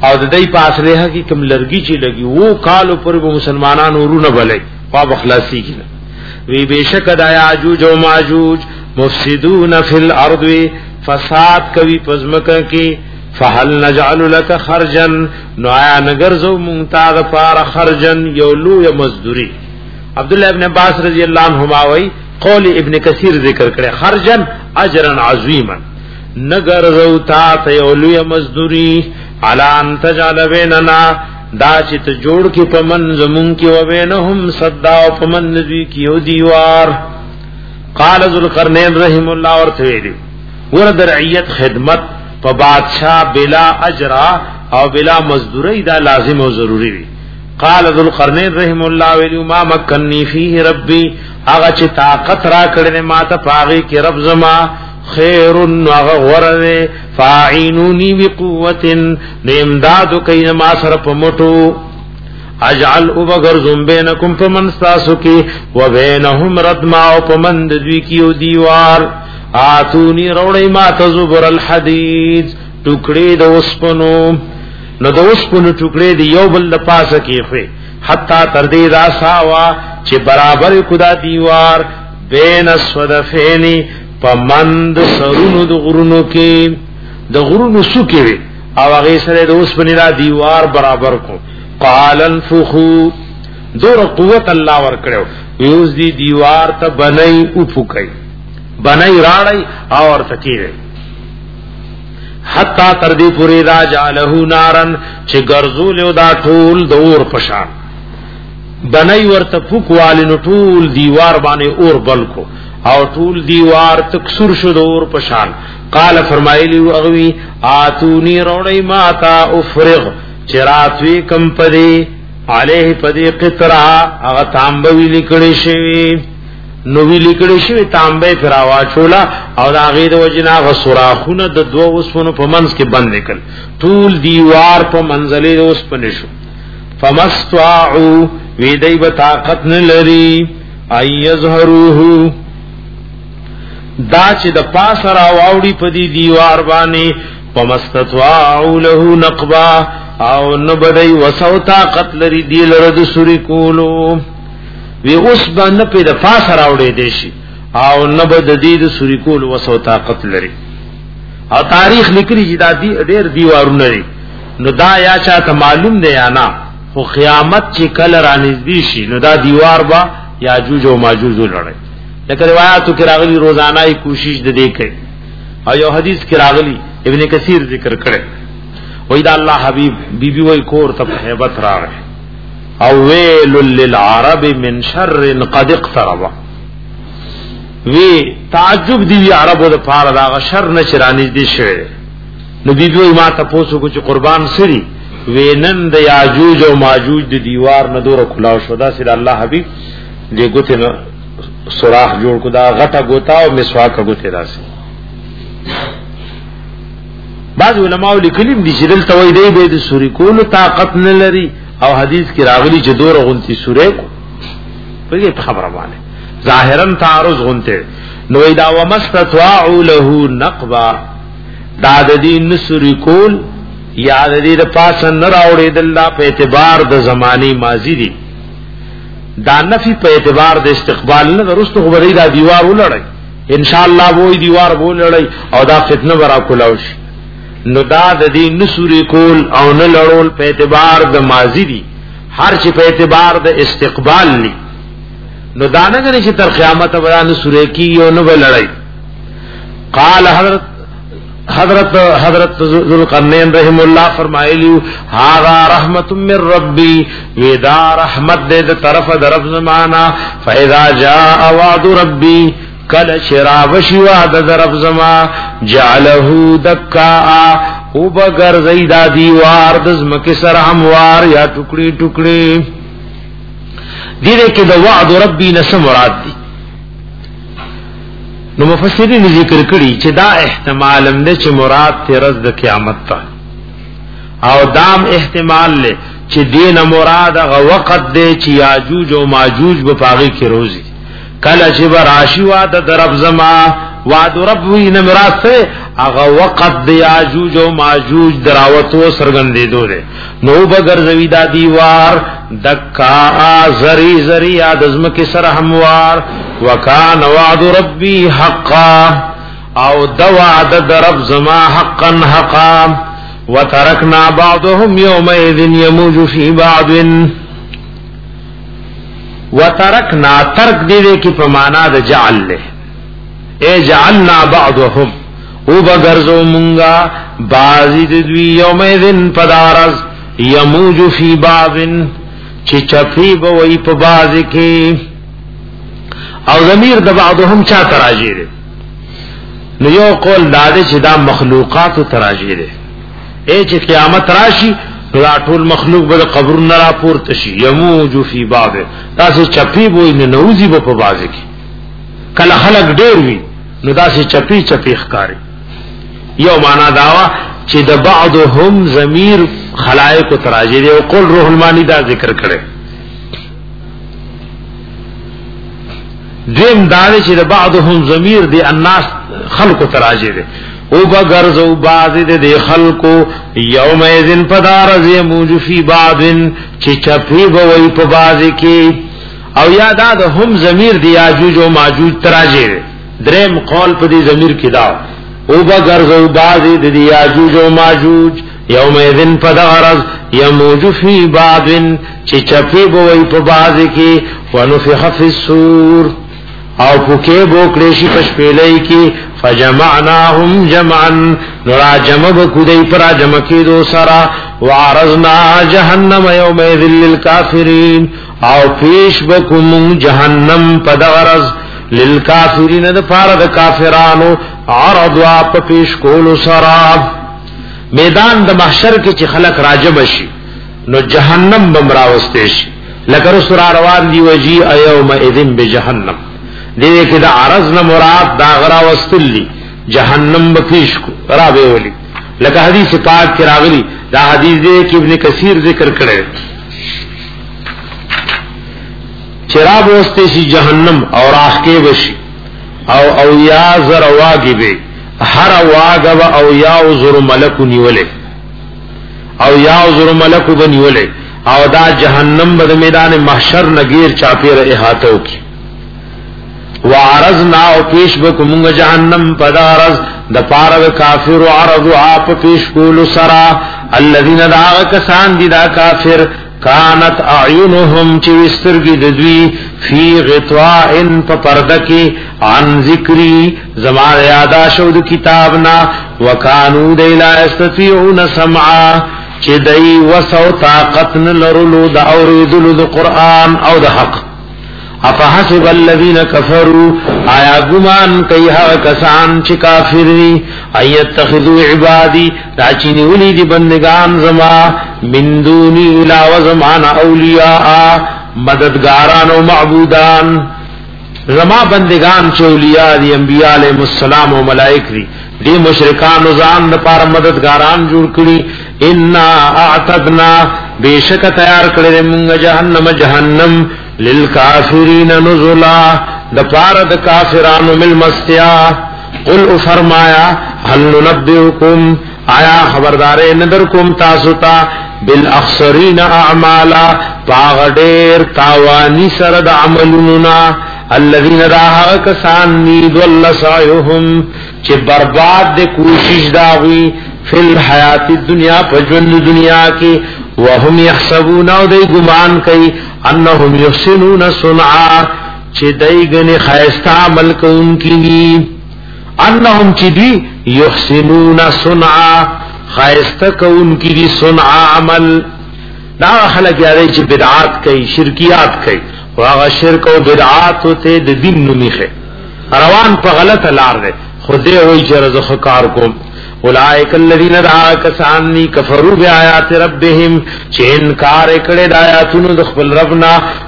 او د دې پاسره کې کوم لرګي چې لګي وو کالو پر مسلمانانو ورونه بلې په بخلاصي کې وی بشک د یاجوج او ماجوج مفسدون فی الارض فساد کوي پزمکه کې فهل نجعل لك خرجا نو آیا نگرزو مونتا غفار خرجا یولو یا مزدوری. عبداللہ ابن عباس رضی اللہ عنہما وی قول ابن کثیر ذکر کرے خرجا اجرا عظیما نگرزو تا تیولو یا مزدوری علا ان تجعل بیننا دا چت جوڑ کی پمن زمون کی و بینهم صدا و پمن نزوی کی و دیوار. قال ذو القرنین رحم اللہ ورتویلی ورد رعیت خدمت په بادشاہ بلا اجرا او بلا مزدوری دا لازم او ضروری وی. قال ذو القرنین رحم الله ولی ما مکنی فیه ربی هغه چې طاقت را کړنه ما ته پاغي کې رب زما خیر وغور فاعینونی بقوت نیمداد کین ما سره په موټو اجعل وبغر ذم بینکم فمن استاسو کی و بینهم ردما او پمند دوی کیو دیوار. آتونی روڑی ما تزبر الحدید ٹکڑی دا وسپنو نو دا وسپنو ٹکڑی دی یو بل دا پاسا کیخوی حتی تردی دا ساوا چی برابر کدا دیوار بین اسودفینی پا مند سرونو دا غرونو کی دا غرونو سوکی وی او اغیسر دا وسپنی دا دیوار برابر کو. قال انفخو دور قوت اللہ ورکڑیو ویوز دی دیوار تا بنائی اپو کئی بنائی راڑی اور تکیرے حتی تردی پوری دا جالہو نارن چه گرزولیو دا ٹول دور پشان بنائی ورطا پوکوالینو ٹول دیوار بانے اور بلکو او ٹول دیوار تکسر شد اور پشان. قال فرمائلیو اغوی آتونی روڑی ماتا افرغ چراتوی کم پدی علیہ پدی قطرہ اغتامبوی لکڑی شوی نو وی لیکړی شوی تانبه فراوا چولا او دا غید وجنا غسراخونه د دوه وسونو په منځ کې بند نکل طول دیوار په منزلې اوس پنه شو. فمستطاعوا وی دای په طاقت نه لري ای یظهروه دا چې د پاس را واوړي په دی دیوار باندې فمستطاعوا له نقبا او نبدای وسو طاقت لري دی لره د سوري کولو وی اوس باندې په د پاس راوړې دیشي او نبد دې د سوري کول وسو طاقت لري. او تاریخ لیکلي چې دا دی ډېر دیوارونه لري نو دا یا چاته معلوم دی یا نه خو قیامت چې کله رانږدې شي نو دا دیوار با یاجوج او ماجوج لړي. لکه روایتو کې راغلي روزانه کوشش د دې کوي او یو حدیث کې راغلي ابن کثیر ذکر کړي وای دا الله حبیب بیبي وای کور ته hebat راغی او ویل للعرب من شر قد اقترب وی تعجب دی عربو د پاره دا شر نه چرانی دي شه. نو بیبي ما ته پوسو کو چې قربان سری وینن د یاجوج او ماجوج د دیوار نه دور کلاو شو دا سید الله حبیب دې ګوته نو سوراخ جوړ کو دا غټه ګوتا او مسواک ګوته راسي. بعض علماء لیکلي دي چې دلته وای دی به د سوري کول طاقت نه لري او حدیث کی راغلی چې دور غنتی سورې کو په خبره باندې ظاهرا تعارض غنته نو دا ومستطاعوا له نقبا دا د دې نسری کول یا د دې د پاس نه راوړې د الله په اعتبار د زمانی ماضی دي دا نفي په اعتبار د استقبال نه ورستو غوړې دا دیوار ولړی ان شاء الله وې دیوار ولړی او دا فتنه ورا کولاوش نو دا د دې نسوري کول او نه لړول په اعتبار د ماضی دي هر چې په اعتبار د استقبال ني نو دا نه غني چې تر قیامت بیان سورې کی او نه ولړی. قال حضرت حضرت حضرت ذوالقرنین رحم الله فرمایلی هاذا رحمت من ربی ودا رحمت دې طرف د رب زمانہ فاذا جاء وعد ربی کل شراب شوا د رب زما جعله دکا او بغیر زیدا دیوار د زمکه سره هموار یا ټوکړي ټوکړي دې کې د وعد ربی نس مراد دي. نو مفسرین ذکر کړي چې دا احتمال هم نه چې مراد ترز د قیامت ته او دام احتمال له چې دین مراد هغه وخت دی چې یاجوج او ماجوج په پاغي کې روزي کله چې براشي واده در رب زما وعد رب وی نه مراد ته هغه وقت د یاجوج او ماجوج دراوتو سرګندېدو ده نو بغرزوی دا دیوار دکا زری زری ادزم کې سره هموار وکان وعد ربي حقا او د وعد د رب زما حقا حقا وترکنا بعضهم يومئذ يموج في بعض وترکنا ترک دې کې په معنا د جعل له اے جعلنا بعضهم او بغرزو مونگا بازی دوی یومیدن پدارز یموج فی بعضن چی چپی بوئی پا بازی کی او ضمیر دا بعضهم چا تراجی ده نو یو قول داده چی دا مخلوقات تراجی ده اے چی قیامت راشی دا ټول مخلوق بدا قبر نرا پورتشی یموج فی بعض دا سی چپی بوئی ننوزی با پا بازی کی کل خلق دیر وی نو دا سی چپی چپی خکاری یو معنا داوا چې د بعضهم ضمیر خلائق تراجی دی او قول روح المانی دا ذکر کړي دیم دا چې د بعضهم ضمیر دی الناس خلق تراجی دی او بغرزو بعض دی خلقو یوم اذن پدارز یموج فی بعض چې چپی بوئی په بعض کې او یاد دا هم ضمیر دی یاجوج او ماجوج تراجی دی دریم قول په دې ضمیر کې دا او بغرزو بعضی د یاجوج او ماجوج یوم اذن پدغرز یموج فی بعض چې چپی بوئی په بعض کې ونفخ فی الصور او پوکې بوکړې شي پشپېلې کې فجمعناهم جمعا نرا جمع بکودی پر جمع کې دو سرا وعرضنا جهنم یوم اذن للکافرین او پیش بکوم جهنم پدغرز للکافرین د پاره د کافرانو عرض واپ پیش کول سراب میدان د محشر کې چې خلق راجب شي نو جهنم بمراوسته شي لکه رسول روان دی وجی ایوم اذن بجهنم دې کې د عرض نه مراد دا غرا واستلی جهنم بفیش کو را به ولي لکه حدیث پاک کې راغلی دا حدیث دې کې ابن کثیر ذکر کړی چراب وسته شي جهنم اور آخ کې وشي او او یا زر واجبه هر واجب او یا زر ملک نیولې او یا زر ملک بنیولې او دا جهنم بد میدان محشر نگیر چاپیر احاطو کی وعرضنا او پیش بکمونگ جهنم پدارز د پارو کافر و عرض آپ پیش کول سرا الذین داغ کسان دی دا کافر کانت اعینهم چی وسترگی ددوی فی غطوائن پا پردکی عن ذکری زمان یادا شود کتابنا وکانو دی لا استطیعون سمعا چی دی وسو طاقتن لرلو دا اوریدلو دا قرآن او دا حق افحسب الذین کفروا آیا گمان کئی حق کسان چی کافر دی ایتخذو عبادی دا چینی ولی دی بندگان زما من دونی علاوہ زمان اولیاء مددگاران و معبودان زما بندگان چی اولیاء دی انبیاء علیہ السلام و ملائک دی دی مشرکان و زان دپار مددگاران جوڑ کری انا اعتدنا بیشک تیار کردے منگا جہنم جہنم للکافرین نزلا دپار د کافرانو مل مستیا قل فرمایا هل ننبئکم آیا خبردارے ندرکم تاسوتا بالاخسرین اعمالا پاغدیر تاوانی سرد عملوننا الذین راہا کسان نید واللہ سعیهم چه برباد دے کوشش داوی فی الحیات الدنیا پجوند دنیا کی وهم یحسبون او دی گمان کئی انہم یحسنون صنعا چه دی گنی خیستا عمل کون کی انہم چی دی یحسنون صنعا خیستا کون کی دی صنعا عمل نا خلق یادی چی بدعات کئی شرکیات کئی واغا شرک و بدعات ہوتے دی دین نمیخے روان پا غلط لار دے خودے ہوئی چی رزخ کار کم اولائک الذین دعا کسانی کفروا بآیات ربهم چه انکار کړي د آیاتونو د خپل ربنا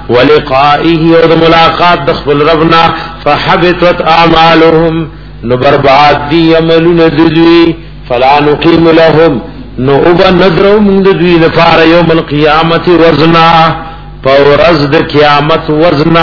ولقائه او د ملاقات د خپل ربنا فحبطت اعمالهم نو برباد دی عملونه دوی فلا نقیم لهم نو وب نذرو من دوی لپاره یوم القیامت وزنا فورز د قیامت وزنا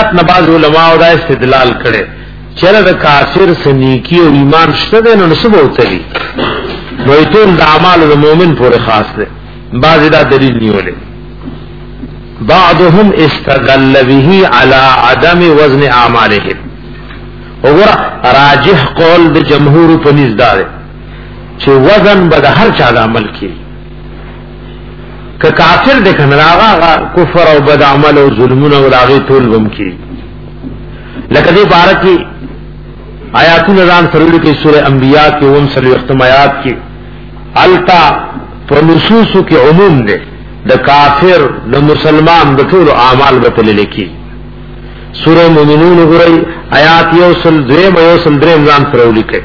آیات نباز علماء دا استدلال کړي چیرې د کافر سنیکی او ایمان شته نو نسبه وتلی نو ټول د اعمال د مؤمن پورې خاص ده بعض دا دلیل نیولې بعضهم استدل به على عدم وزن اعمالهم وګوره راجح قول د جمهور په نزد ده چې وزن به د هر چا د عمل کې ک کافر د کناغه کفر او بد عمل او ظلمونه او لاغي ټول وم کې لکه دې بارک کې آیاتونه ځان سره کې سوره انبیاء کې هم سره ختم آیات کې التا په نصوص کې عموم ده د کافر د مسلمان د ټول اعمال به تل لیکي سوره مومنون غوړي آیات یو سل دریم یو سل دریم ځان سره لیکي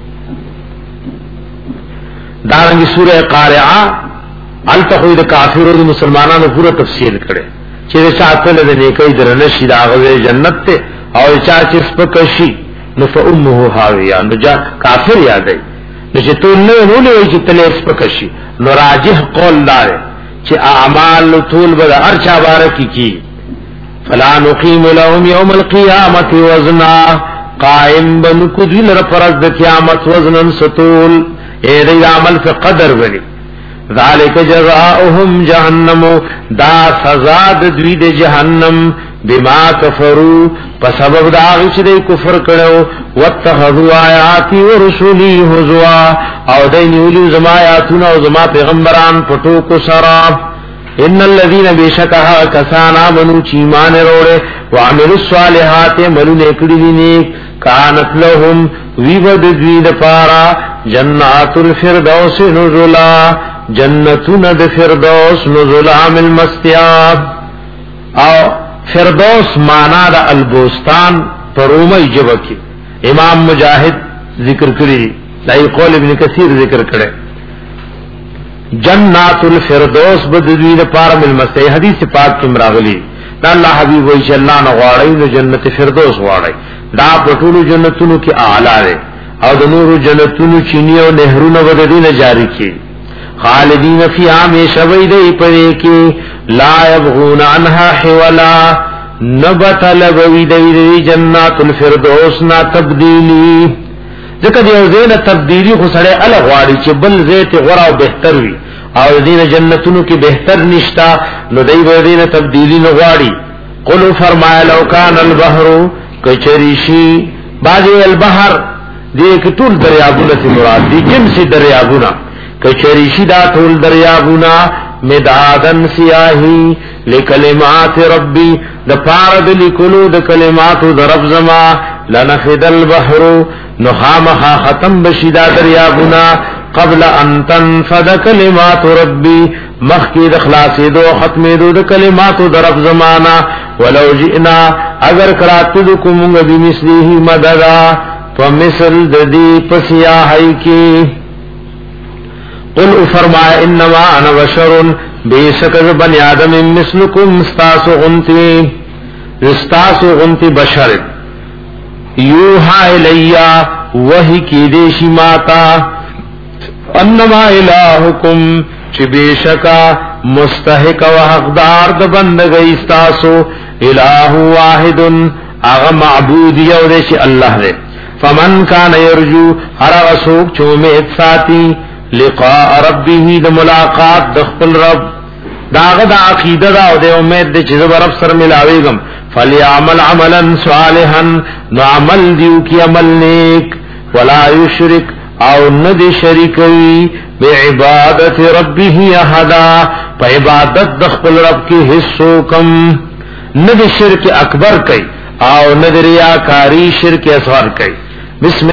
دارنګه سوره قارعه التا خو د کافر او د مسلمانانو پوره تفصیل کړي چې شاته له نیکي درنه شي داغه جنت ته او چا چې سپکشي نو فامه هاویہ نو جا کافر یادای نو چې ټول نه ولې چې تل سپکشي نو راجح قول دار چې اعمال ټول به ارچا بارک کی فلا نقیم لهم یوم القیامت وزنا قائم بن کذل فرض د قیامت وزنن ستول اے دې عمل په قدر ونی ذالک جزاؤهم جهنم دا سزا د دوی د جهنم بما کفروا فسبب دا چې د کفر کړو واتخذوا آیاتی ورسلی هزوا او دینیولو زما آیاتونه او زما پیغمبران پټو کو سرا ان الذين بشکها کسانا منو چیمان روړه وعملوا الصالحات ملو نیکړي نیک کانت لهم ویود دوی د پارا جنات الفردوس نزلا جنتون د فردوس نزلا من مستیاب او فردوس معنا د البوستان پرومه جبکی امام مجاہد ذکر کړی دای قول ابن کثیر ذکر کړي جنات الفردوس بدوی د پار مل مسیح حدیث پاک کې مراغلی دا الله حبیب وی چې الله نه غواړي نو جنت فردوس غواړي دا پټولو جنتونو کې اعلی ده او د نور جنتونو چینی او نهرونه ودینه جاری کی خالدین فی همیشه وی دی پرې کې لا یبغون عنها حولا نبت لبوی دی جنات الفردوس نا تبدیلی ځکه دی زین تبدیلی خو سره الګ واړي چې بل زیت غره او بهتر وي او دین جنتونو کې بهتر نشتا نو دی ودینه تبدیلی نه واړي قل فرمایا لو کان البحر کچریشی باجی البحر دې کې ټول دریابونه ته مراد دي جنسي دریابونه کچریشی دا ټول دریابونه مدادن سیاہی لکلمات ربی د پارد لکلو د کلمات د رب زما لنفد البحر نخامخا ختم بشیدا دریابنا قبل ان تنفد کلمات ربی مخکی د خلاصې دو ختمې دو د کلمات د رب زمانا ولو جئنا اگر کراتکم بمثله مددا فمثل د دې پسیاهی کی قل فرمایا انما انا بشر بیشک بنی آدم مثلکم استاسو غنتی استاسو غنتی بشر یوحا الیا وحی کی دیشی ماتا انما الہکم چی بیشکا مستحق و حقدار د بندگی استاسو الہ واحد اغا معبود یو دیشی اللہ دے فمن کان یرجو ہر غسوک چومید ساتی لقاء ربه د ملاقات د خپل رب داغه د عقیده دا او د امید د چې رب سره ملاويګم فليعمل عملا صالحا نو عمل دیو کی عمل نیک ولا یشرک او ند شریکوي بعبادت ربه احد په عبادت د خپل رب کې حصو کم ند شرک اکبر کوي او ند ریاکاری شرک اصغر کوي بسم